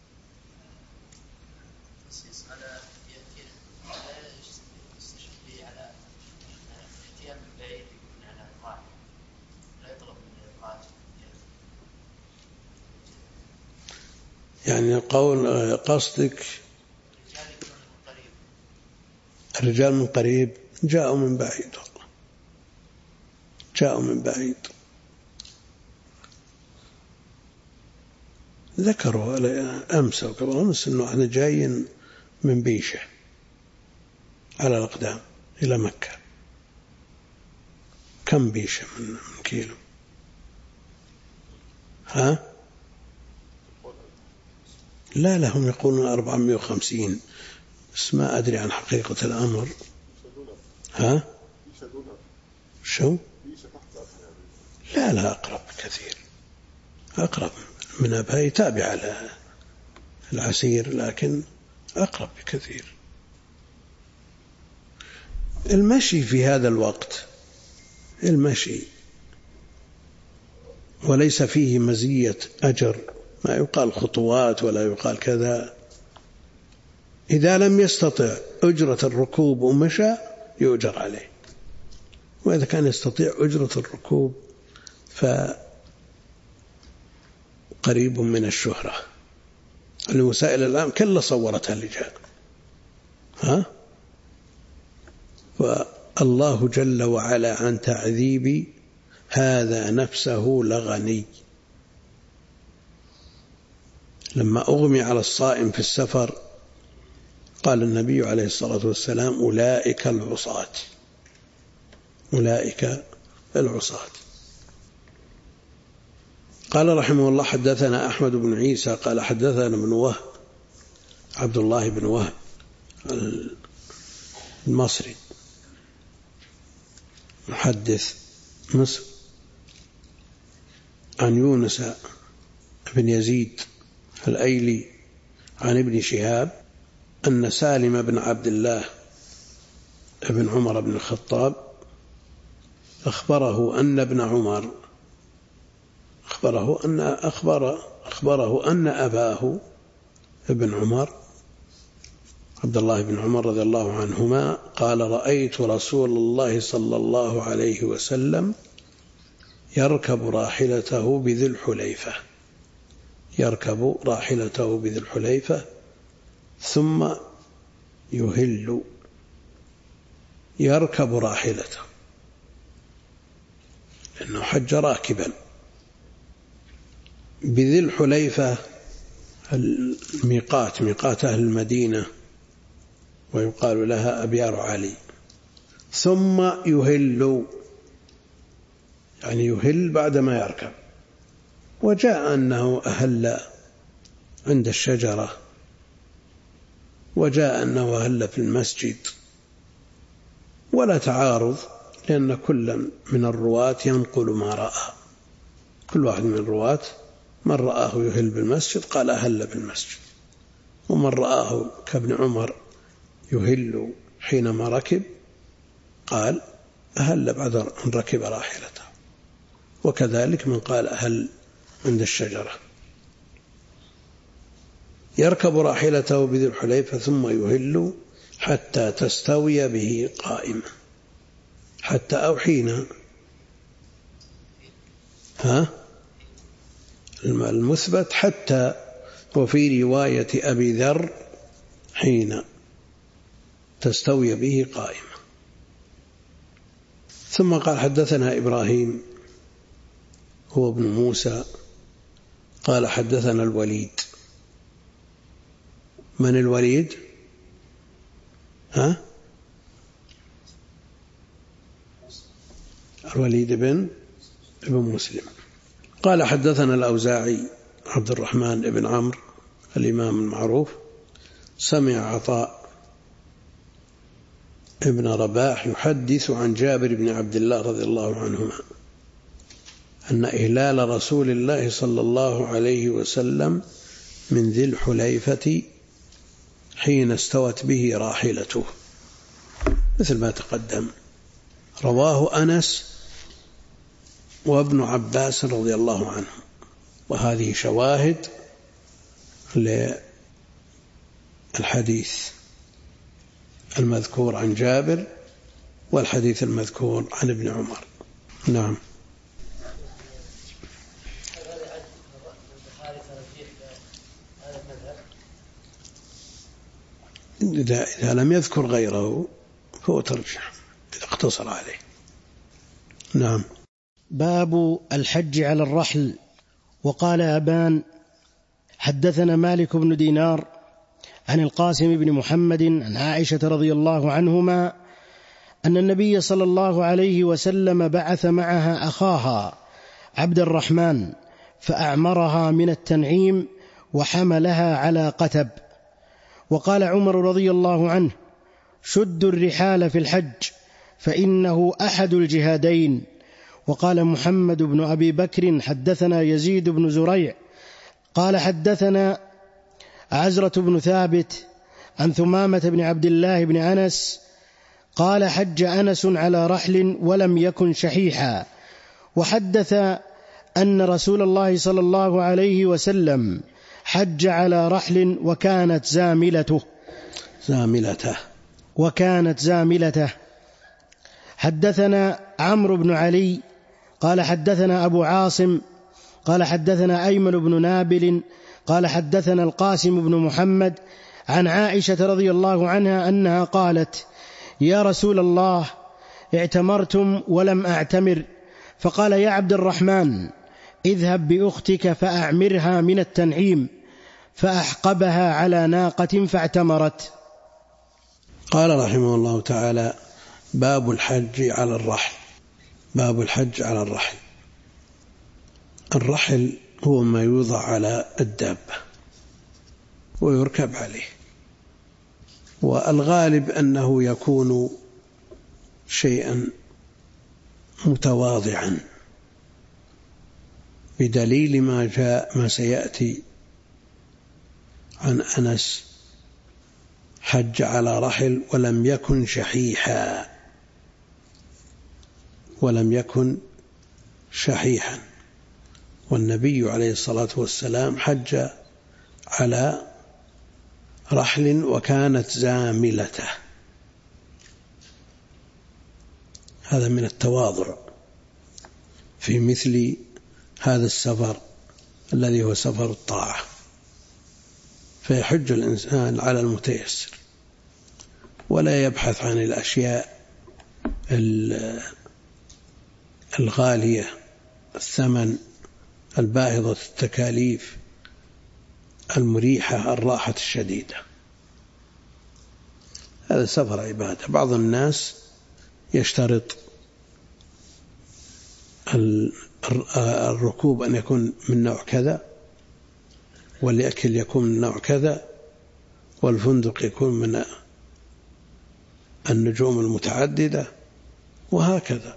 يعني قول قصدك الرجال من قريب جاءوا من بعيد، جاءوا من بعيد. ذكروا أمس أو قبل أمس أنه احنا جايين من بيشة على الأقدام إلى مكة. كم بيشة من كيلو؟ ها؟ لا هم يقولون 450، بس ما أدري عن حقيقة الأمر. ها؟ شو؟ لا أقرب كثير، أقرب من أبها، تابع على العسير لكن أقرب بكثير. المشي في هذا الوقت المشي وليس فيه مزية أجر، ما يقال خطوات ولا يقال كذا. إذا لم يستطع أجرة الركوب ومشى يؤجر عليه، وإذا كان يستطيع أجرة الركوب فقريب من الشهرة. الوسائل الآن كلها صورتها اللجان. والله جل وعلا عن تعذيب هذا نفسه لغني. لما أغمي على الصائم في السفر قال النبي عليه الصلاة والسلام أولئك العصاة. أولئك العصاة. قال رحمه الله حدثنا أحمد بن عيسى قال حدثنا ابن وهب عبد الله بن وهب المصري محدث مصر عن يونس بن يزيد الأيلي عن ابن شهاب أن سالم بن عبد الله بن عمر بن الخطاب أخبره أن ابن عمر أخبره أن أباه ابن عمر عبد الله بن عمر رضي الله عنهما قال رأيت رسول الله صلى الله عليه وسلم يركب راحلته بذي الحليفة ثم يهل. يركب راحلته لأنه حج راكبا. بذي الحليفة ميقات أهل المدينة ويقال لها أبيار علي. ثم يهل يعني يهل بعدما يركب. وجاء أنه أهل عند الشجرة، وجاء أنه أهل في المسجد، ولا تعارض، لأن كل من الرواة ينقل ما رأى. كل واحد من الرواة من رآه يهل بالمسجد قال أهل بالمسجد، ومن رآه كابن عمر يهل حينما ركب قال أهل بعد أن ركب راحلته، وكذلك من قال أهل عند الشجرة. يركب راحلته بذي الحليفة ثم يهل حتى تستوي به قائمة. حتى أو حين، المثبت حتى، وفي رواية أبي ذر حين تستوي به قائمة. ثم قال حدثنا إبراهيم هو ابن موسى قال حدثنا الوليد. من الوليد؟ الوليد بن مسلم. قال حدثنا الأوزاعي عبد الرحمن بن عمرو الإمام المعروف سمع عطاء ابن رباح يحدث عن جابر بن عبد الله رضي الله عنهما أن إهلال رسول الله صلى الله عليه وسلم من ذي الحليفة حين استوت به راحلته مثل ما تقدم. رواه أنس وابن عباس رضي الله عنه، وهذه شواهد للحديث المذكور عن جابر والحديث المذكور عن ابن عمر. نعم. إذا لم يذكر غيره فهو ترجح إذا اقتصر عليه. نعم. باب الحج على الرحل. وقال أبان حدثنا مالك بن دينار عن القاسم بن محمد عن عائشة رضي الله عنهما أن النبي صلى الله عليه وسلم بعث معها أخاها عبد الرحمن فأعمرها من التنعيم وحملها على قتب. وقال عمر رضي الله عنه شدوا الرحال في الحج فإنه أحد الجهادين. وقال محمد بن أبي بكر حدثنا يزيد بن زريع قال حدثنا عزرة بن ثابت عن ثمامة بن عبد الله بن أنس قال حج أنس على رحل ولم يكن شحيحا. وحدث أن رسول الله صلى الله عليه وسلم حج على رحل وكانت زاملته. حدثنا عمرو بن علي قال حدثنا أبو عاصم قال حدثنا أيمن بن نابل قال حدثنا القاسم بن محمد عن عائشة رضي الله عنها أنها قالت يا رسول الله اعتمرتم ولم أعتمر. فقال يا عبد الرحمن اذهب بأختك فأعمرها من التنعيم. فأحقبها على ناقة فاعتمرت. قال رحمه الله تعالى باب الحج على الرحل. باب الحج على الرحل. الرحل هو ما يوضع على الدابة ويركب عليه، والغالب أنه يكون شيئا متواضعا بدليل ما سيأتي عن أنس حج على رحل ولم يكن شحيحا. والنبي عليه الصلاة والسلام حج على رحل وكانت زاملته. هذا من التواضع في مثل هذا السفر الذي هو سفر الطاعة، فيحج الإنسان على المتيسر ولا يبحث عن الأشياء الغالية الثمن الباهظة التكاليف المريحة الراحة الشديدة. هذا سفر عبادة. بعض الناس يشترط الركوب أن يكون من نوع كذا، والأكل يكون من نوع كذا، والفندق يكون من النجوم المتعددة، وهكذا.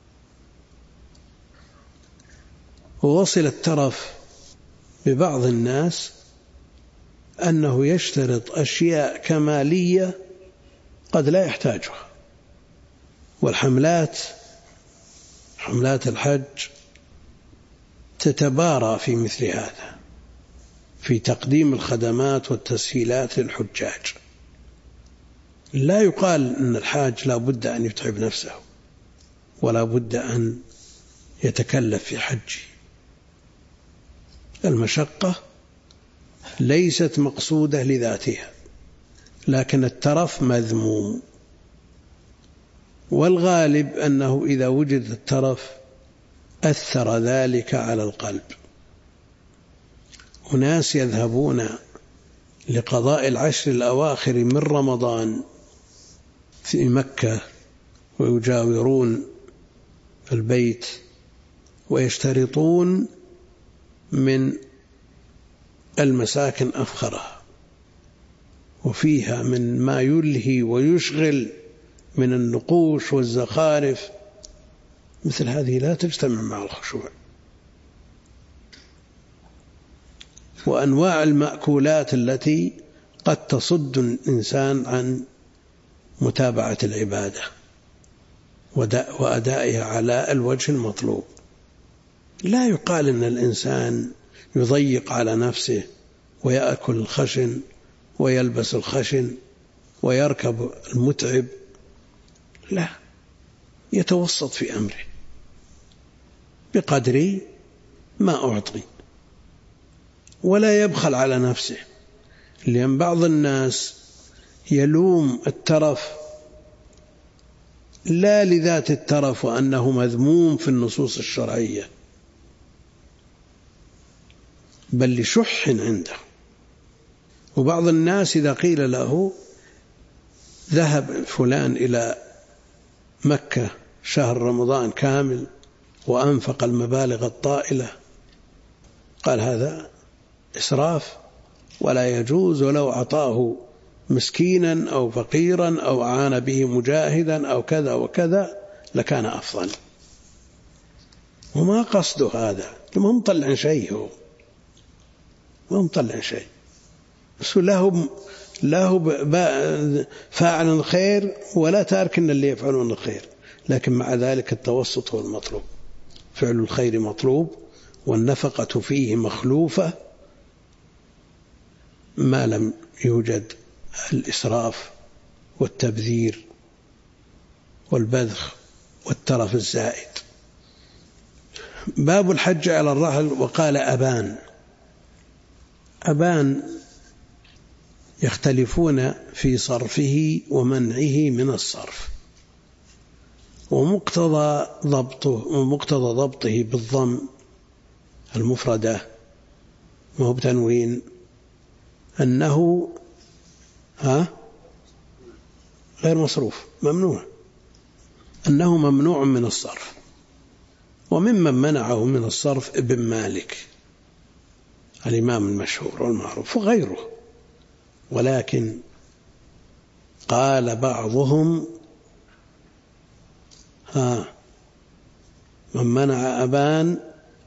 ووصل الترف ببعض الناس أنه يشترط أشياء كمالية قد لا يحتاجها. والحملات، حملات الحج، تتبارى في مثل هذا، في تقديم الخدمات والتسهيلات للحجاج. لا يقال أن الحاج لا بد أن يتعب نفسه ولا بد أن يتكلف في حجه. المشقة ليست مقصودة لذاتها، لكن الترف مذموم، والغالب أنه إذا وجد الترف أثر ذلك على القلب. أناس يذهبون لقضاء العشر الأواخر من رمضان في مكة ويجاورون البيت ويشترطون من المساكن أفخرها وفيها من ما يلهي ويشغل من النقوش والزخارف. مثل هذه لا تجتمع مع الخشوع. وأنواع المأكولات التي قد تصد الإنسان عن متابعة العبادة وأدائها على الوجه المطلوب. لا يقال أن الإنسان يضيق على نفسه ويأكل الخشن ويلبس الخشن ويركب المتعب، لا، يتوسط في أمره بقدر ما أعطي، ولا يبخل على نفسه. لأن بعض الناس يلوم الترف لا لذات الترف وأنه مذموم في النصوص الشرعية، بل لشح عنده. وبعض الناس إذا قيل له ذهب فلان إلى مكة شهر رمضان كامل وأنفق المبالغ الطائلة، قال هذا إسراف ولا يجوز، ولو أعطاه مسكينا أو فقيرا أو أعان به مجاهدا أو كذا وكذا لكان أفضل. وما قصده هذا، ما مطلع شيء، هو ما مطلع شيء، بس له فاعل الخير ولا تاركن اللي يفعلون الخير. لكن مع ذلك التوسط هو المطلوب. فعل الخير مطلوب والنفقة فيه مخلوفة ما لم يوجد الإسراف والتبذير والبذخ والترف الزائد. باب الحج على الرحل. وقال أبان يختلفون في صرفه ومنعه من الصرف، ومقتضى ضبطه بالضم المفردة ما هو بتنوين أنه غير مصروف، ممنوع، أنه ممنوع من الصرف. وممن منعه من الصرف ابن مالك الإمام المشهور والمعروف وغيره. ولكن قال بعضهم من منع أبان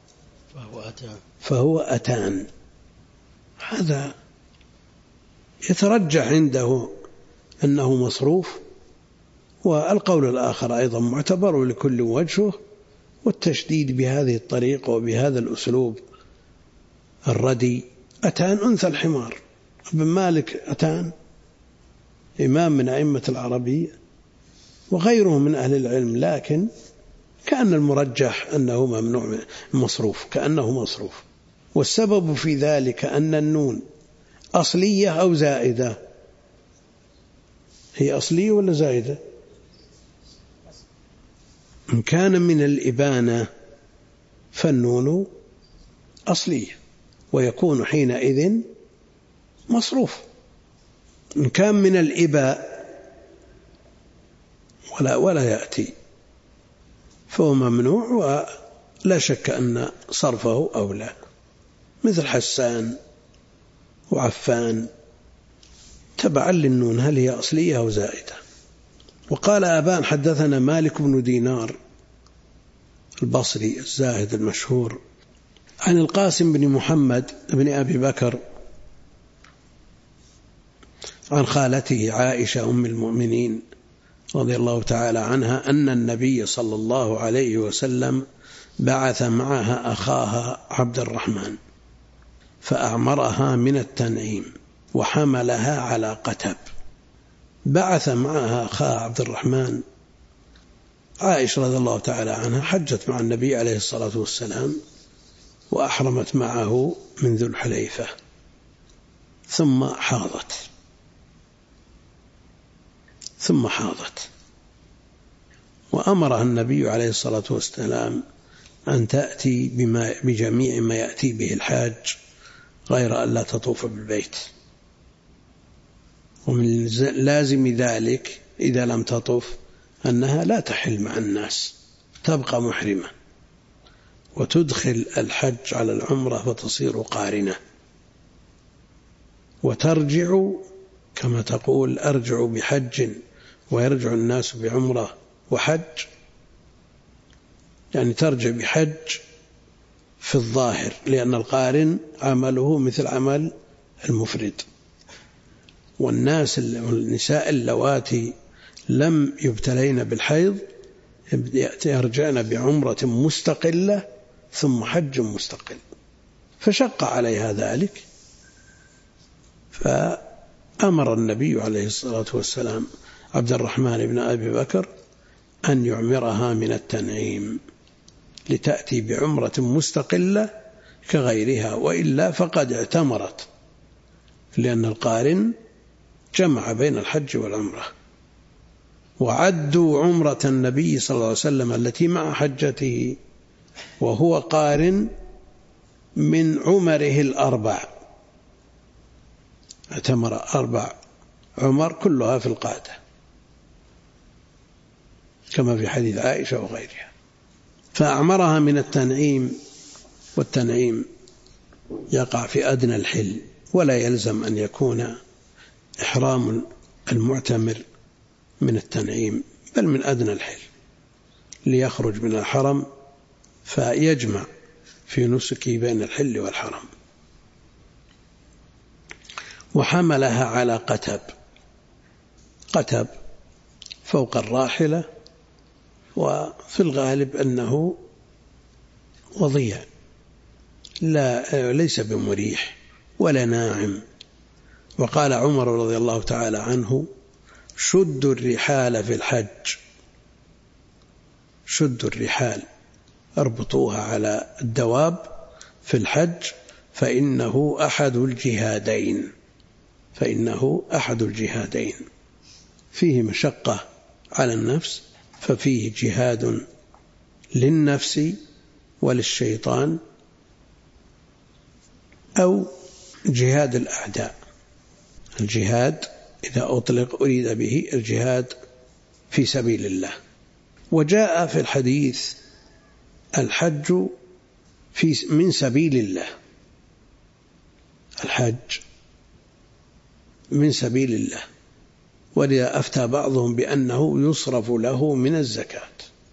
فهو أتان. هذا يترجح عنده أنه مصروف، والقول الآخر أيضا معتبر لكل وجهه. والتشديد بهذه الطريقة وبهذا الأسلوب الردي. أتان أنثى الحمار. ابن مالك أتان إمام من أئمة العربية وغيره من أهل العلم، لكن كأن المرجح أنه ممنوع مصروف، كأنه مصروف. والسبب في ذلك أن النون أصلية أو زائدة. هي أصلية ولا زائدة؟ إن كان من الإبانة فالنون أصلية ويكون حينئذ مصروف. إن كان من الإباء ولا يأتي فهو ممنوع لا شك أن صرفه أولى، مثل حسان وعفان تبعا للنون هل هي أصلية أو زائدة. وقال أبان حدثنا مالك بن دينار البصري الزاهد المشهور عن القاسم بن محمد بن أبي بكر عن خالته عائشة أم المؤمنين رضي الله تعالى عنها أن النبي صلى الله عليه وسلم بعث معها أخاها عبد الرحمن فأعمرها من التنعيم وحملها على قتب. بعث معها أخاها عبد الرحمن، عائشة رضي الله تعالى عنها حجت مع النبي عليه الصلاة والسلام وأحرمت معه من ذو الحليفة ثم حاضت وأمرها النبي عليه الصلاة والسلام أن تأتي بجميع ما يأتي به الحاج غير أن لا تطوف بالبيت. ومن لازم ذلك إذا لم تطوف أنها لا تحل مع الناس، تبقى محرمة وتدخل الحج على العمرة فتصير قارنة، وترجع كما تقول أرجع بحج ويرجع الناس بعمرة وحج، يعني ترجع بحج في الظاهر، لأن القارن عمله مثل عمل المفرد. والنساء اللواتي لم يبتلين بالحيض يرجعن بعمرة مستقلة ثم حج مستقل، فشق عليها ذلك، فأمر النبي عليه الصلاة والسلام عبد الرحمن بن أبي بكر أن يعمرها من التنعيم لتأتي بعمرة مستقلة كغيرها، وإلا فقد اعتمرت، لأن القارن جمع بين الحج والعمرة. وعدوا عمرة النبي صلى الله عليه وسلم التي مع حجته وهو قارن من عمره الأربع، اعتمر 4 عمر كلها في القعدة كما في حديث عائشة وغيرها. فأعمرها من التنعيم، والتنعيم يقع في أدنى الحل، ولا يلزم أن يكون إحرام المعتمر من التنعيم، بل من أدنى الحل ليخرج من الحرم فيجمع في نسكه بين الحل والحرم. وحملها على قتب فوق الراحلة، وفي الغالب أنه وضيع ليس بمريح ولا ناعم. وقال عمر رضي الله تعالى عنه: شدوا الرحال في الحج، شدوا الرحال اربطوها على الدواب في الحج، فإنه أحد الجهادين، فيه مشقة على النفس، ففيه جهاد للنفس وللشيطان، أو جهاد الأعداء. الجهاد إذا أطلق أريد به الجهاد في سبيل الله. وجاء في الحديث الحج من سبيل الله، الحج من سبيل الله، ولذا أفتى بعضهم بأنه يصرف له من الزكاة.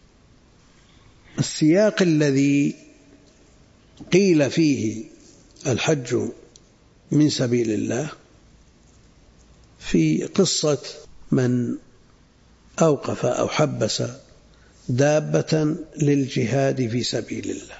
السياق الذي قيل فيه الحج من سبيل الله في قصة من أوقف أو حبس دابة للجهاد في سبيل الله،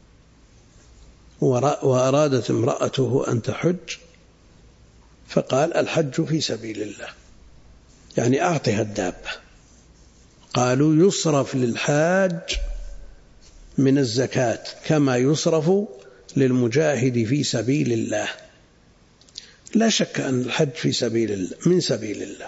وأرادت امرأته أن تحج، فقال الحج في سبيل الله، يعني أعطها الدابة. قالوا يصرف للحاج من الزكاة كما يصرف للمجاهد في سبيل الله. لا شك أن الحج في سبيل الله، من سبيل الله،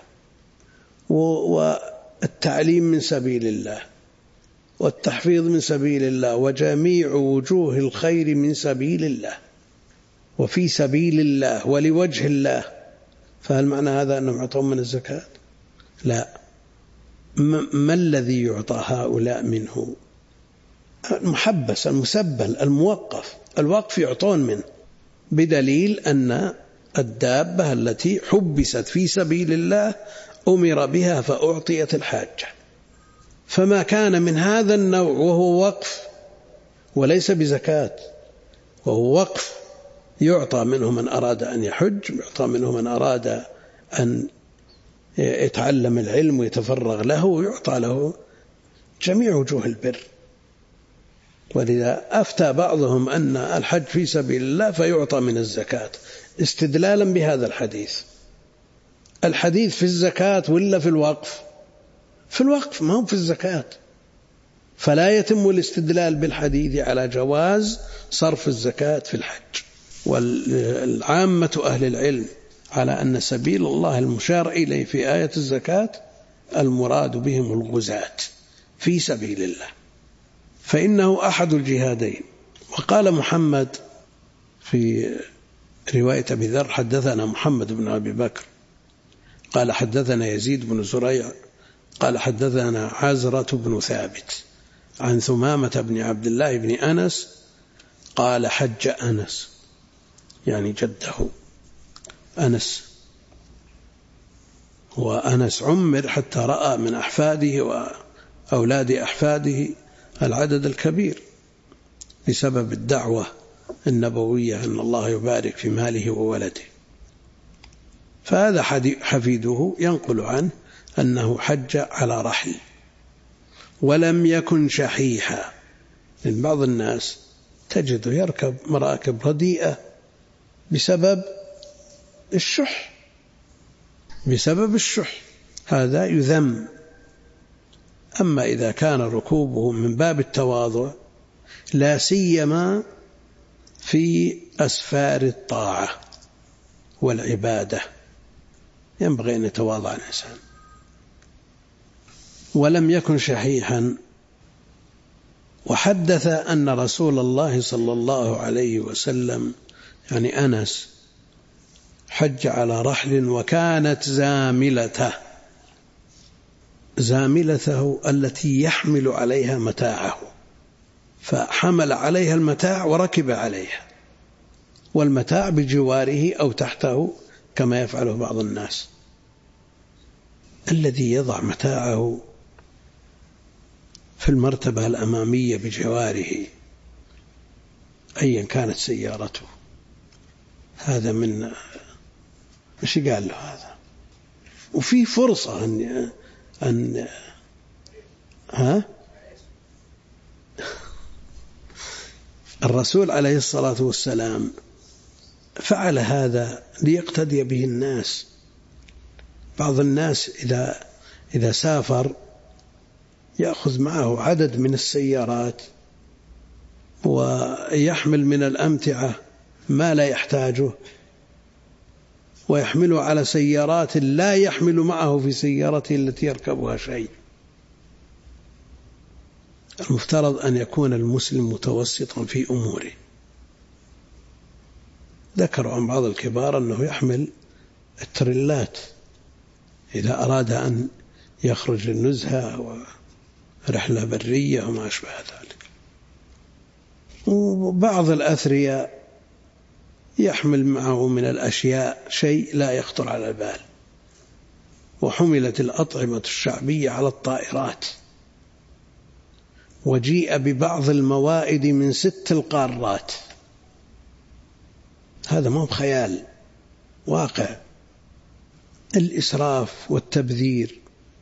والتعليم من سبيل الله، والتحفيظ من سبيل الله، وجميع وجوه الخير من سبيل الله، وفي سبيل الله ولوجه الله. فهل معنى هذا أنهم يعطون من الزكاة؟ لا. ما الذي يعطى هؤلاء منه؟ المحبس المسبل الموقف، الوقف يعطون منه، بدليل أن الدابة التي حبست في سبيل الله أمر بها فأعطيت الحاجة. فما كان من هذا النوع وهو وقف وليس بزكاة، وهو وقف يعطى منه من أراد أن يحج، يعطى منه من أراد أن يتعلم العلم ويتفرغ له، ويعطى له جميع وجوه البر. ولذا أفتى بعضهم أن الحج في سبيل الله فيعطى من الزكاة استدلالا بهذا الحديث. الحديث في الزكاة ولا في الوقف؟ في الوقف، ما هو في الزكاة. فلا يتم الاستدلال بالحديث على جواز صرف الزكاة في الحج. والعامة أهل العلم على أن سبيل الله المشار إليه في آية الزكاة المراد بهم الغزاة في سبيل الله، فإنه أحد الجهادين. وقال محمد في رواية أبي ذر: حدثنا محمد بن أبي بكر قال حدثنا يزيد بن زريع قال حدثنا عزرة بن ثابت عن ثمامة بن عبد الله بن أنس قال: حج أنس، يعني جده أنس، وأنس عمر حتى رأى من أحفاده وأولاد أحفاده العدد الكبير بسبب الدعوة النبوية أن الله يبارك في ماله وولده. فهذا حفيده ينقل عنه أنه حج على رحل ولم يكن شحيحا. لأن بعض الناس تجده يركب مراكب رديئة بسبب الشح، هذا يذم. أما إذا كان ركوبه من باب التواضع، لا سيما في أسفار الطاعة والعبادة، ينبغي أن يتواضع الإنسان. ولم يكن شحيحا. وحدث أن رسول الله صلى الله عليه وسلم، يعني أنس، حج على رحل وكانت زاملته التي يحمل عليها متاعه، فحمل عليها المتاع وركب عليها، والمتاع بجواره أو تحته كما يفعله بعض الناس. الذي يضع متاعه في المرتبة الأمامية بجواره أيا كانت سيارته، هذا من مش قال له هذا. وفي فرصة أن الرسول عليه الصلاة والسلام فعل هذا ليقتدي به الناس. بعض الناس إذا سافر يأخذ معه عدد من السيارات ويحمل من الأمتعة ما لا يحتاجه، ويحمله على سيارات لا يحمل معه في سيارته التي يركبها شيء. المفترض أن يكون المسلم متوسطا في أموره. ذكروا عن بعض الكبار أنه يحمل التريلات إذا أراد أن يخرج للنزهة ورحلة برية وما أشبه ذلك. وبعض الأثرياء يحمل معه من الأشياء شيء لا يخطر على البال. وحملت الأطعمة الشعبية على الطائرات، وجيء ببعض الموائد من 6 القارات. هذا ما هو خيال، واقع. الإسراف والتبذير،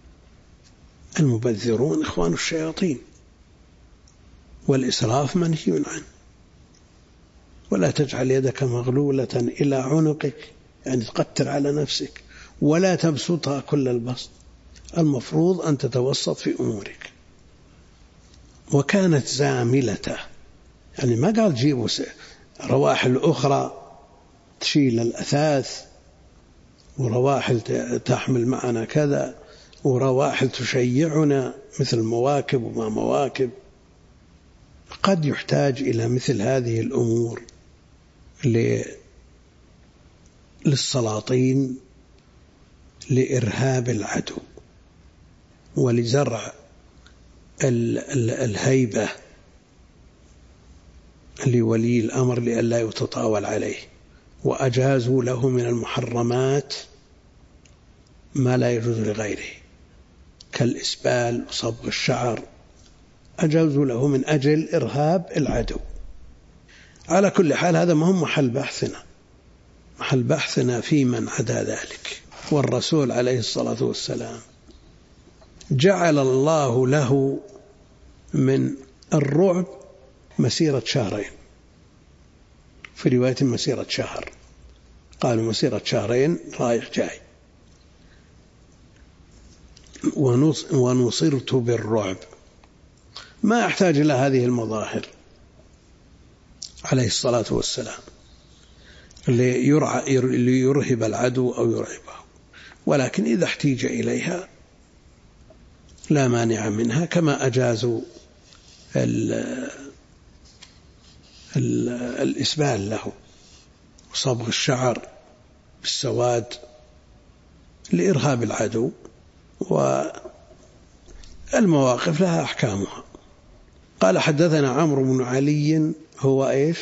المبذرون إخوان الشياطين، والإسراف منهي عنه. ولا تجعل يدك مغلولة إلى عنقك، يعني تقتر على نفسك، ولا تبسطها كل البسط. المفروض أن تتوسط في أمورك. وكانت زاملته، يعني ما قال جيبوا رواحل أخرى تشيل الأثاث، ورواحل تحمل معنا كذا، ورواحل تشيعنا مثل مواكب وما مواكب. قد يحتاج إلى مثل هذه الأمور للسلاطين، لإرهاب العدو، ولزرع الهيبة لولي الأمر لئلا يتطاول عليه، وأجازوا له من المحرمات ما لا يجوز لغيره كالإسبال وصبغ الشعر، أجازوا له من أجل إرهاب العدو. على كل حال هذا ما هو محل بحثنا في من عدا ذلك. والرسول عليه الصلاة والسلام جعل الله له من الرعب مسيرة شهرين، في رواية مسيرة شهر، قالوا مسيرة شهرين رايح جاي. ونصرت بالرعب، ما أحتاج إلى هذه المظاهر عليه الصلاة والسلام ليرهب العدو أو يرعبه، ولكن إذا احتيج إليها لا مانع منها، كما أجازوا الإسبال له وصبغ الشعر بالسواد لإرهاب العدو، والمواقف لها أحكامها. قال حدثنا عمرو بن علي هو إيش؟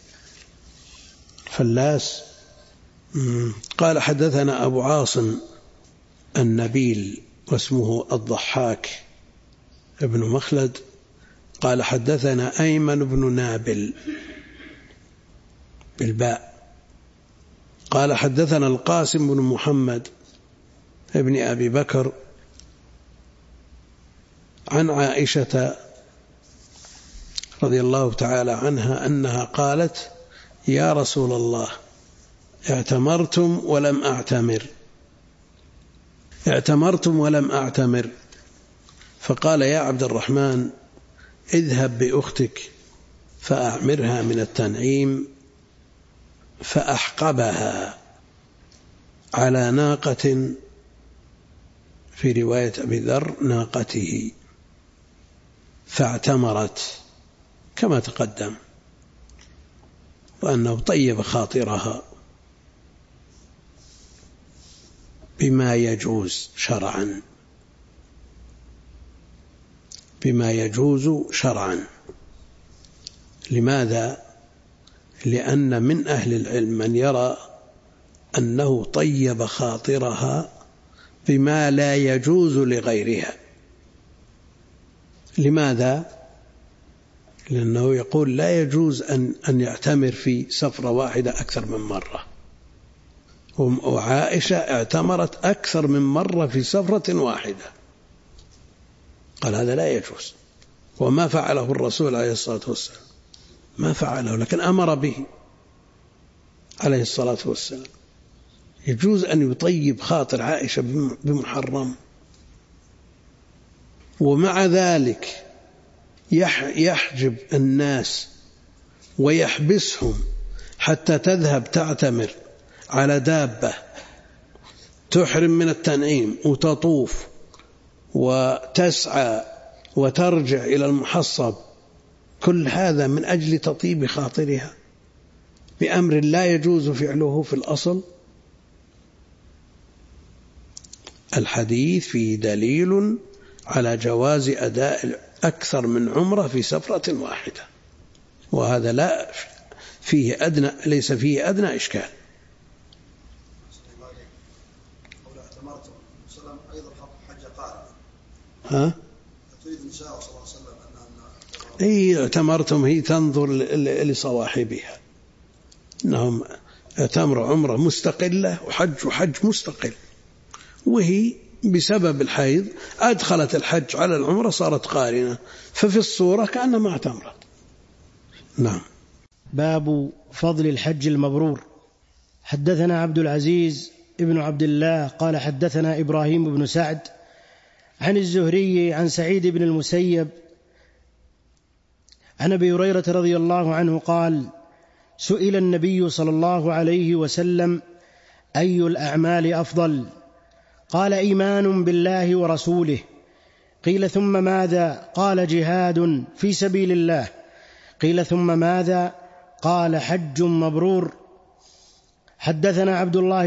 فلاس. قال حدثنا أبو عاصم النبيل واسمه الضحاك ابن مخلد. قال حدثنا أيمن بن نابل بالباء. قال حدثنا القاسم بن محمد ابن أبي بكر عن عائشة رضي الله تعالى عنها أنها قالت: يا رسول الله، اعتمرتم ولم أعتمر. فقال: يا عبد الرحمن، اذهب بأختك فأعمرها من التنعيم. فأحقبها على ناقة، في رواية أبي ذر ناقته، فاعتمرت كما تقدم، وأنه طيب خاطرها بما يجوز شرعا. لماذا؟ لأن من أهل العلم من يرى أنه طيب خاطرها بما لا يجوز لغيرها. لماذا؟ لأنه يقول لا يجوز أن يعتمر في سفرة واحدة أكثر من مرة، وعائشة اعتمرت أكثر من مرة في سفرة واحدة، قال هذا لا يجوز. وما فعله الرسول عليه الصلاة والسلام، ما فعله، لكن أمر به عليه الصلاة والسلام. يجوز أن يطيب خاطر عائشة بمحرم، ومع ذلك يحجب الناس ويحبسهم حتى تذهب تعتمر على دابة تحرم من التنعيم وتطوف وتسعى وترجع إلى المحصب، كل هذا من أجل تطيب خاطرها بأمر لا يجوز فعله في الأصل. الحديث فيه دليل على جواز أداء أكثر من عمرة في سفرة واحدة، وهذا ليس فيه أدنى إشكال. هي اعتمرتم، هي تنظر لصواحبها، إنهم اعتمروا عمرة مستقلة وحج مستقل، وهي بسبب الحيض أدخلت الحج على العمرة، صارت قارنة، ففي الصورة كأنما اعتمرت. نعم. باب فضل الحج المبرور. حدثنا عبد العزيز ابن عبد الله قال حدثنا إبراهيم بن سعد عن الزهري عن سعيد بن المسيب عن أبي هريرة رضي الله عنه قال: سئل النبي صلى الله عليه وسلم: أي الأعمال أفضل؟ قال: إيمان بالله ورسوله. قيل: ثم ماذا؟ قال: جهاد في سبيل الله. قيل: ثم ماذا؟ قال: حج مبرور. حدثنا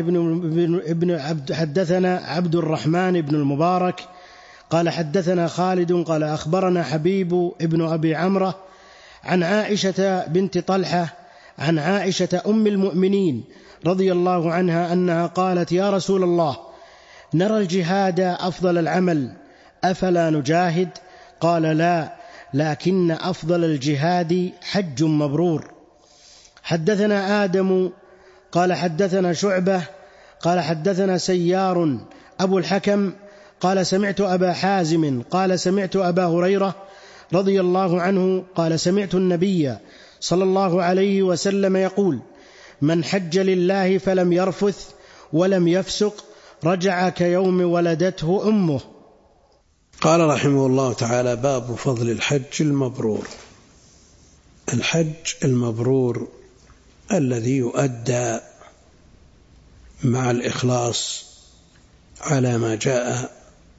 عبد الرحمن بن المبارك قال حدثنا خالد قال أخبرنا حبيب ابن أبي عمرة عن عائشة بنت طلحة عن عائشة أم المؤمنين رضي الله عنها أنها قالت: يا رسول الله، نرى الجهاد أفضل العمل، أفلا نجاهد؟ قال: لا، لكن أفضل الجهاد حج مبرور. حدثنا آدم قال حدثنا شعبة قال حدثنا سيار أبو الحكم قال سمعت أبا حازم قال سمعت أبا هريرة رضي الله عنه قال سمعت النبي صلى الله عليه وسلم يقول: من حج لله فلم يرفث ولم يفسق رجع كيوم ولدته أمه. قال رحمه الله تعالى: باب فضل الحج المبرور. الحج المبرور الذي يؤدى مع الإخلاص على ما جاء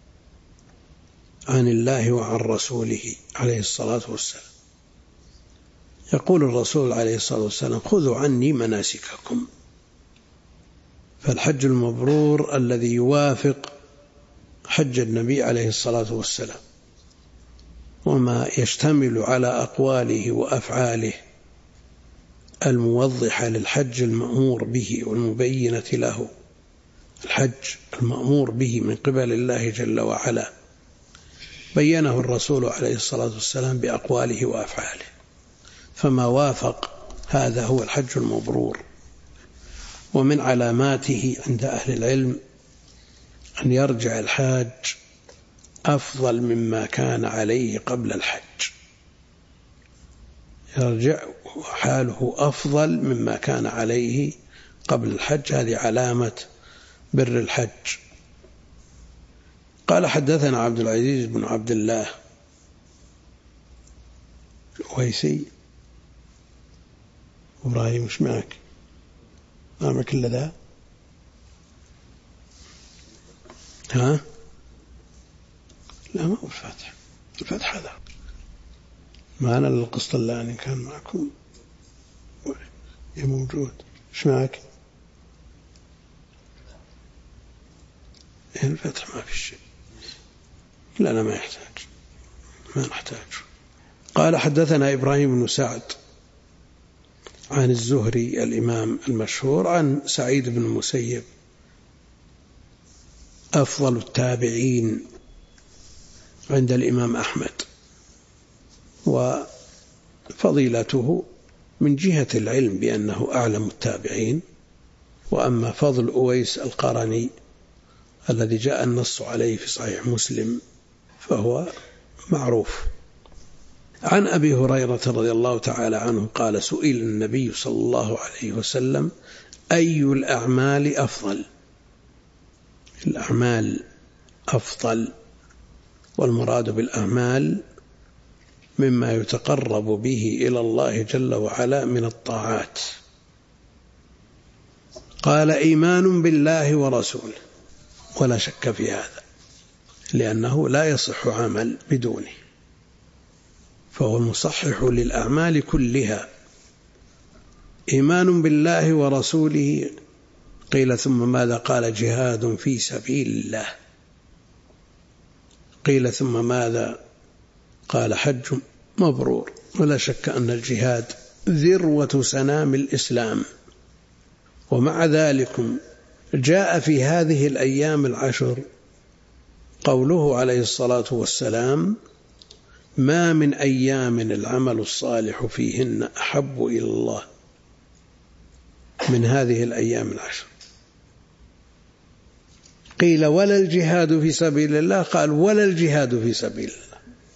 عن الله وعن رسوله عليه الصلاة والسلام. يقول الرسول عليه الصلاة والسلام: خذوا عني مناسككم. فالحج المبرور الذي يوافق حج النبي عليه الصلاة والسلام وما يشتمل على أقواله وأفعاله الموضحة للحج المأمور به والمبينة له. الحج المأمور به من قبل الله جل وعلا بينه الرسول عليه الصلاة والسلام بأقواله وأفعاله، فما وافق هذا هو الحج المبرور. ومن علاماته عند أهل العلم أن يرجع الحاج أفضل مما كان عليه قبل الحج، يرجع حاله أفضل مما كان عليه قبل الحج. هذه علامة بر الحج. قال حدثنا عبد العزيز بن عبد الله الويسي. إبراهيم وش معك؟ ما معك إلا ذا؟ ها؟ لا، ما هو الفاتح. الفاتح هذا ما أنا للقسطلاني كان معكم موجود. وش معك؟ الفتح ما في شيء. لا ما يحتاج، ما نحتاج. قال حدثنا إبراهيم بن سعد عن الزهري الإمام المشهور عن سعيد بن المسيب أفضل التابعين عند الإمام أحمد، وفضيلته من جهة العلم بأنه أعلم التابعين. وأما فضل أويس القرني الذي جاء النص عليه في صحيح مسلم فهو معروف. عن أبي هريرة رضي الله تعالى عنه قال: سئل النبي صلى الله عليه وسلم: أي الأعمال أفضل؟ الأعمال أفضل، والمراد بالأعمال مما يتقرب به إلى الله جل وعلا من الطاعات. قال: إيمان بالله ورسوله. ولا شك في هذا، لأنه لا يصح عمل بدونه، فهو المصحح للأعمال كلها. إيمان بالله ورسوله. قيل: ثم ماذا؟ قال: جهاد في سبيل الله. قيل: ثم ماذا؟ قال: حج مبرور. ولا شك أن الجهاد ذروة سنام الإسلام، ومع ذلك جاء في هذه الأيام العشر قوله عليه الصلاة والسلام: ما من أيام العمل الصالح فيهن أحب إلى الله من هذه الأيام العشر. قيل: ولا الجهاد في سبيل الله؟ قال: ولا الجهاد في سبيل الله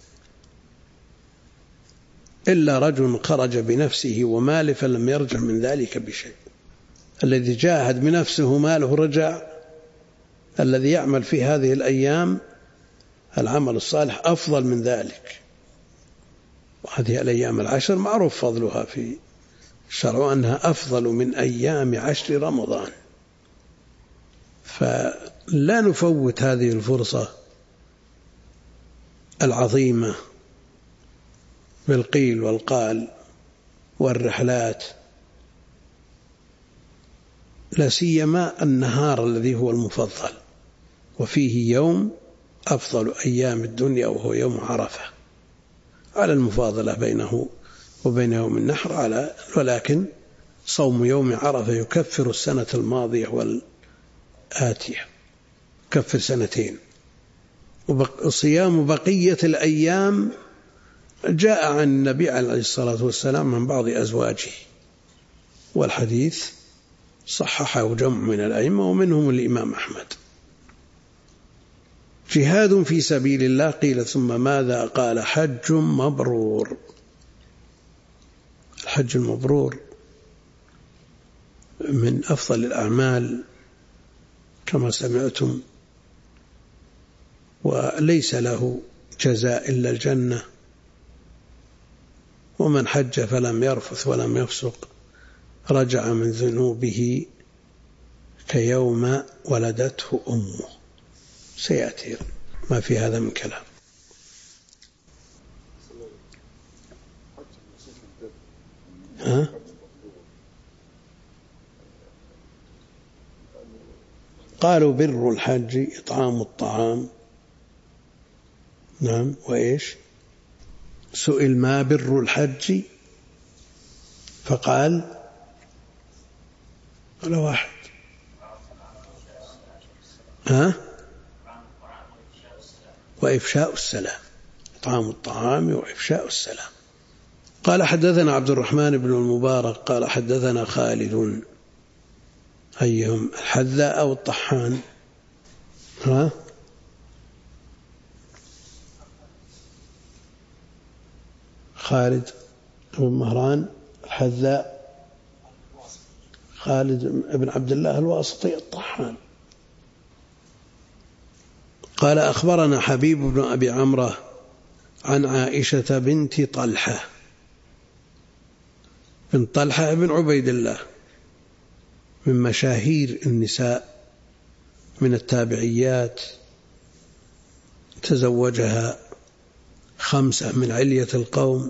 إلا رجل خرج بنفسه وماله فلم يرجع من ذلك بشيء. الذي جاهد بنفسه وماله رجع، الذي يعمل في هذه الأيام العمل الصالح أفضل من ذلك. وهذه الأيام العشر معروف فضلها في الشرع أنها أفضل من أيام عشر رمضان، فلا نفوت هذه الفرصة العظيمة بالقيل والقال والرحلات، لا سيما النهار الذي هو المفضل، وفيه يوم أفضل أيام الدنيا وهو يوم عرفة، على المفاضلة بينه وبين يوم النحر ولكن صوم يوم عرفة يكفر السنة الماضية والآتية، يكفر سنتين. وصيام بقية الأيام جاء عن النبي عليه الصلاة والسلام من بعض أزواجه، والحديث صححه جمع من الأئمة ومنهم الإمام أحمد. جهاد في سبيل الله، قيل ثم ماذا؟ قال حج مبرور. الحج المبرور من أفضل الأعمال كما سمعتم، وليس له جزاء إلا الجنة. ومن حج فلم يرفث ولم يفسق رجع من ذنوبه كيوم ولدته أمه. سيأتي ما في هذا من كلام. قالوا بر الحج إطعام الطعام. نعم. وإيش؟ سئل ما بر الحج فقال ولا واحد. وإفشاء السلام. إطعام الطعام وإفشاء السلام. قال حدثنا عبد الرحمن بن المبارك قال حدثنا خالد. أيهم؟ الحذاء أو الطحان؟ خالد بن مهران الحذاء، خالد بن عبد الله الواسطي الطحان. قال أخبرنا حبيب بن أبي عمرة عن عائشة بنت طلحة بن طلحة بن عبيد الله، من مشاهير النساء من التابعيات، تزوجها 5 من علية القوم،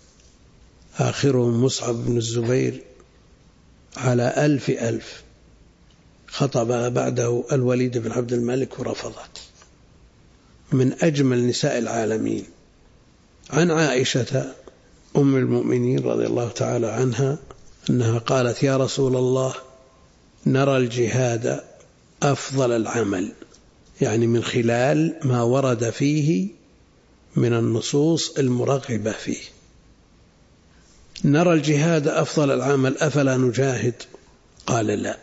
آخرهم مصعب بن الزبير على 1000. خطبها بعده الوليد بن عبد الملك ورفضت. من أجمل نساء العالمين. عن عائشة أم المؤمنين رضي الله تعالى عنها أنها قالت يا رسول الله نرى الجهاد أفضل العمل، يعني من خلال ما ورد فيه من النصوص المرغبة فيه. نرى الجهاد أفضل العمل أفلا نجاهد؟ قال لا.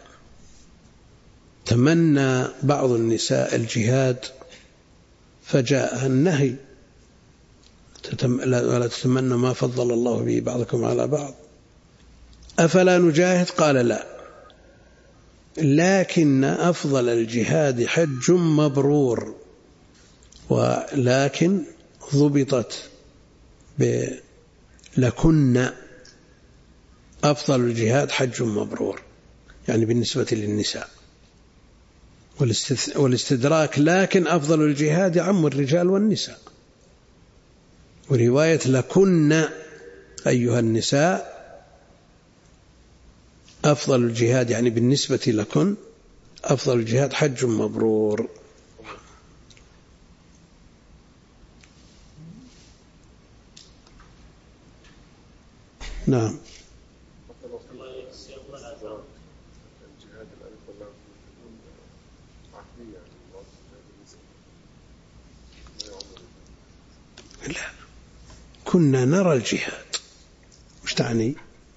تمنى بعض النساء الجهاد فجاء النهي ولا تتمنى ما فضل الله به بعضكم على بعض. أفلا نجاهد؟ قال لا، لكن أفضل الجهاد حج مبرور، ولكن ضبطت لكن أفضل الجهاد حج مبرور، يعني بالنسبة للنساء. والاستدراك لكن أفضل الجهاد يعم الرجال والنساء. ورواية لكن أيها النساء أفضل الجهاد، يعني بالنسبة لكن أفضل الجهاد حج مبرور. نعم. لا، كنا نرى الجهاد. مش تعني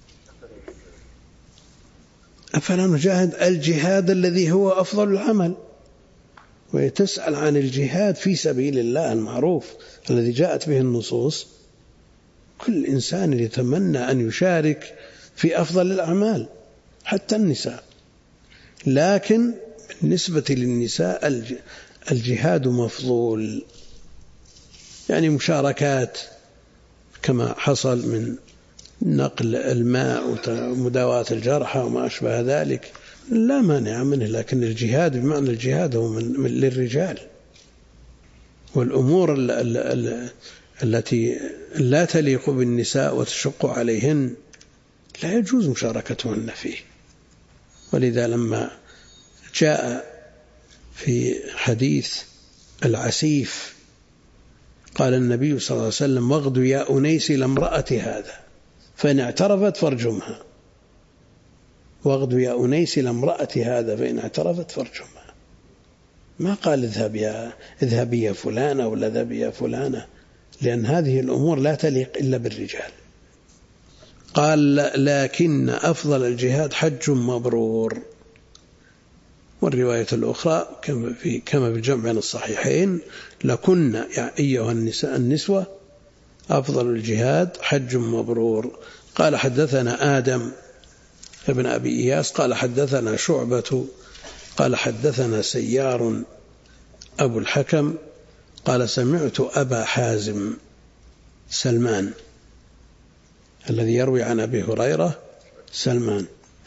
أفلا نجاهد؟ الجهاد الذي هو أفضل العمل. وتسأل عن الجهاد في سبيل الله المعروف الذي جاءت به النصوص. كل إنسان يتمنى أن يشارك في أفضل الأعمال حتى النساء، لكن بالنسبة للنساء الجهاد مفضول، يعني مشاركات كما حصل من نقل الماء ومداواة الجرحى وما أشبه ذلك لا مانع منه، لكن الجهاد بمعنى الجهاد هو للرجال. والأمور التي لا تليق بالنساء وتشق عليهن لا يجوز مشاركتهن فيه. ولذا لما جاء في حديث العسيف قال النبي صلى الله عليه وسلم واغدوا يا أنيس لامرأة هذا، فإن اعترفت فارجمها، واغدو يا أنيس إلى امرأة هذا فإن اعترفت فارجمها. ما قال اذهبي يا فلانة ولا ذهبي يا فلانة، لأن هذه الأمور لا تليق إلا بالرجال. قال لكن أفضل الجهاد حج مبرور. والرواية الأخرى كما في الجمع بين الصحيحين لكن يا أيها النسوة أفضل الجهاد حج مبرور. قال حدثنا آدم ابن أبي إياس قال حدثنا شعبة قال حدثنا سيار أبو الحكم قال سمعت أبا حازم سلمان الذي يروي عن أبي هريرة سلمان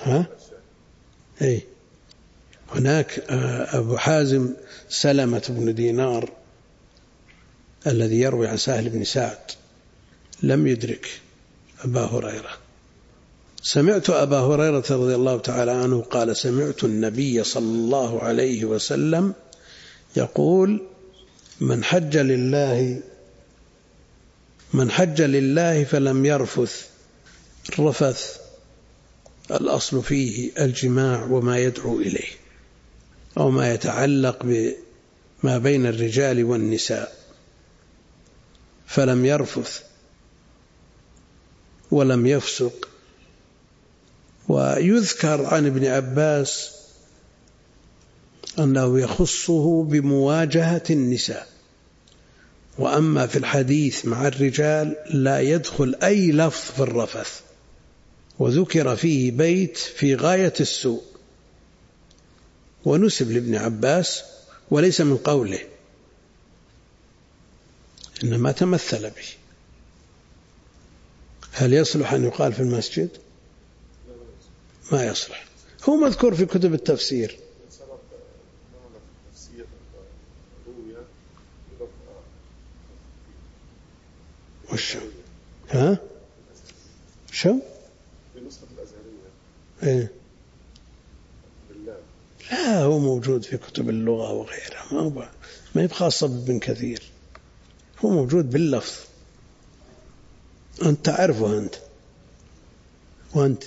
هناك أبو حازم سلمة بن دينار الذي يروي عن سهل بن سعد لم يدرك أبا هريرة. سمعت أبا هريرة رضي الله تعالى عنه قال سمعت النبي صلى الله عليه وسلم يقول من حج لله فلم يرفث. الرفث الأصل فيه الجماع وما يدعو إليه أو ما يتعلق بما بين الرجال والنساء، فلم يرفث ولم يفسق. ويذكر عن ابن عباس أنه يخصه بمواجهة النساء، وأما في الحديث مع الرجال لا يدخل أي لفظ في الرفث. وذكر فيه بيت في غاية السوء ونسب لابن عباس وليس من قوله إنما تمثل به. هل يصلح أن يقال في المسجد؟ ما يصلح. هو مذكور في كتب التفسير. وشو شو إيه؟ لا هو موجود في كتب اللغة وغيرها، ما يبقى خاصة بابن كثير، هو موجود باللفظ أنت تعرفه وأنت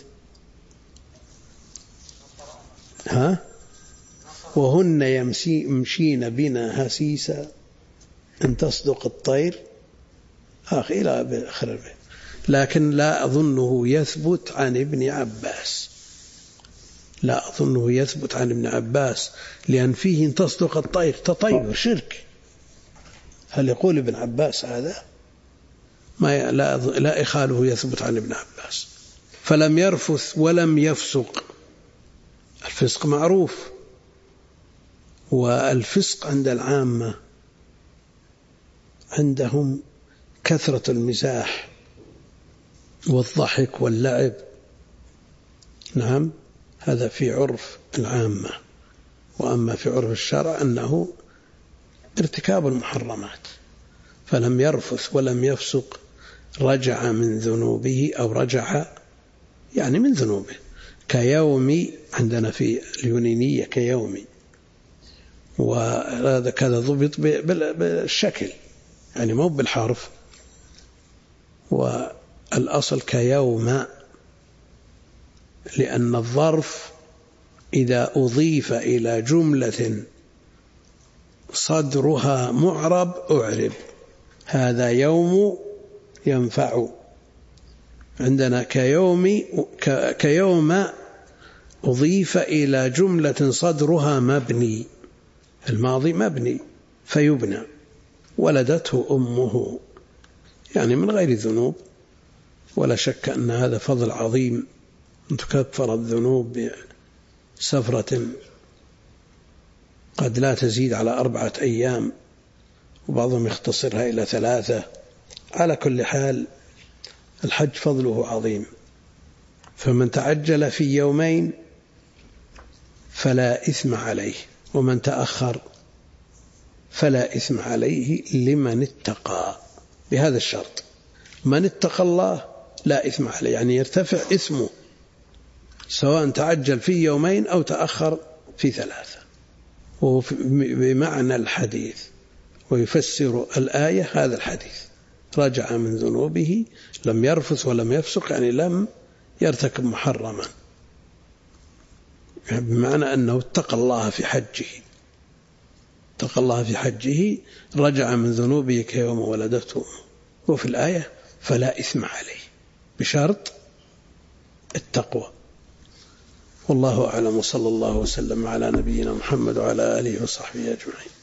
وهن يمشين بنا هسيسا إن تصدق الطير إلى آخر البيت. لكن لا أظنه يثبت عن ابن عباس، لا أظنه يثبت عن ابن عباس، لأن فيه إن تصدق الطير تطير شرك. هل يقول ابن عباس هذا؟ لا إخاله يثبت عن ابن عباس. فلم يرفث ولم يفسق. الفسق معروف، والفسق عند العامة عندهم كثرة المزاح والضحك واللعب. نعم هذا في عرف العامة، وأما في عرف الشرع أنه ارتكاب المحرمات. فلم يرفث ولم يفسق رجع من ذنوبه أو رجع يعني من ذنوبه كيوم عندنا في اليونانية كيوم، وهذا كذا ضبط بالشكل يعني مو بالحرف، والأصل كيوم، لأن الظرف إذا أضيف إلى جملة صدرها معرب أعرب. هذا يوم ينفع عندنا كيوم أضيف إلى جملة صدرها مبني، الماضي مبني فيبنى. ولدته أمه يعني من غير ذنوب، ولا شك أن هذا فضل عظيم أن تكفر الذنوب بسفرة قد لا تزيد على 4 أيام، وبعضهم يختصرها إلى 3. على كل حال الحج فضله عظيم، فمن تعجل في يومين فلا إثم عليه، ومن تأخر فلا إثم عليه لمن اتقى، بهذا الشرط: من اتقى الله لا إثم عليه، يعني يرتفع إثمه سواء تعجل في يومين أو تأخر في 3. وهو بمعنى الحديث، ويفسر الآية هذا الحديث رجع من ذنوبه لم يرفث ولم يفسق، يعني لم يرتكب محرما، يعني بمعنى أنه اتقى الله في حجه رجع من ذنوبه كيوم ولدته. وفي الآية فلا إثم عليه بشرط التقوى. والله أعلم، وصلى الله وسلم على نبينا محمد وعلى آله وصحبه أجمعين.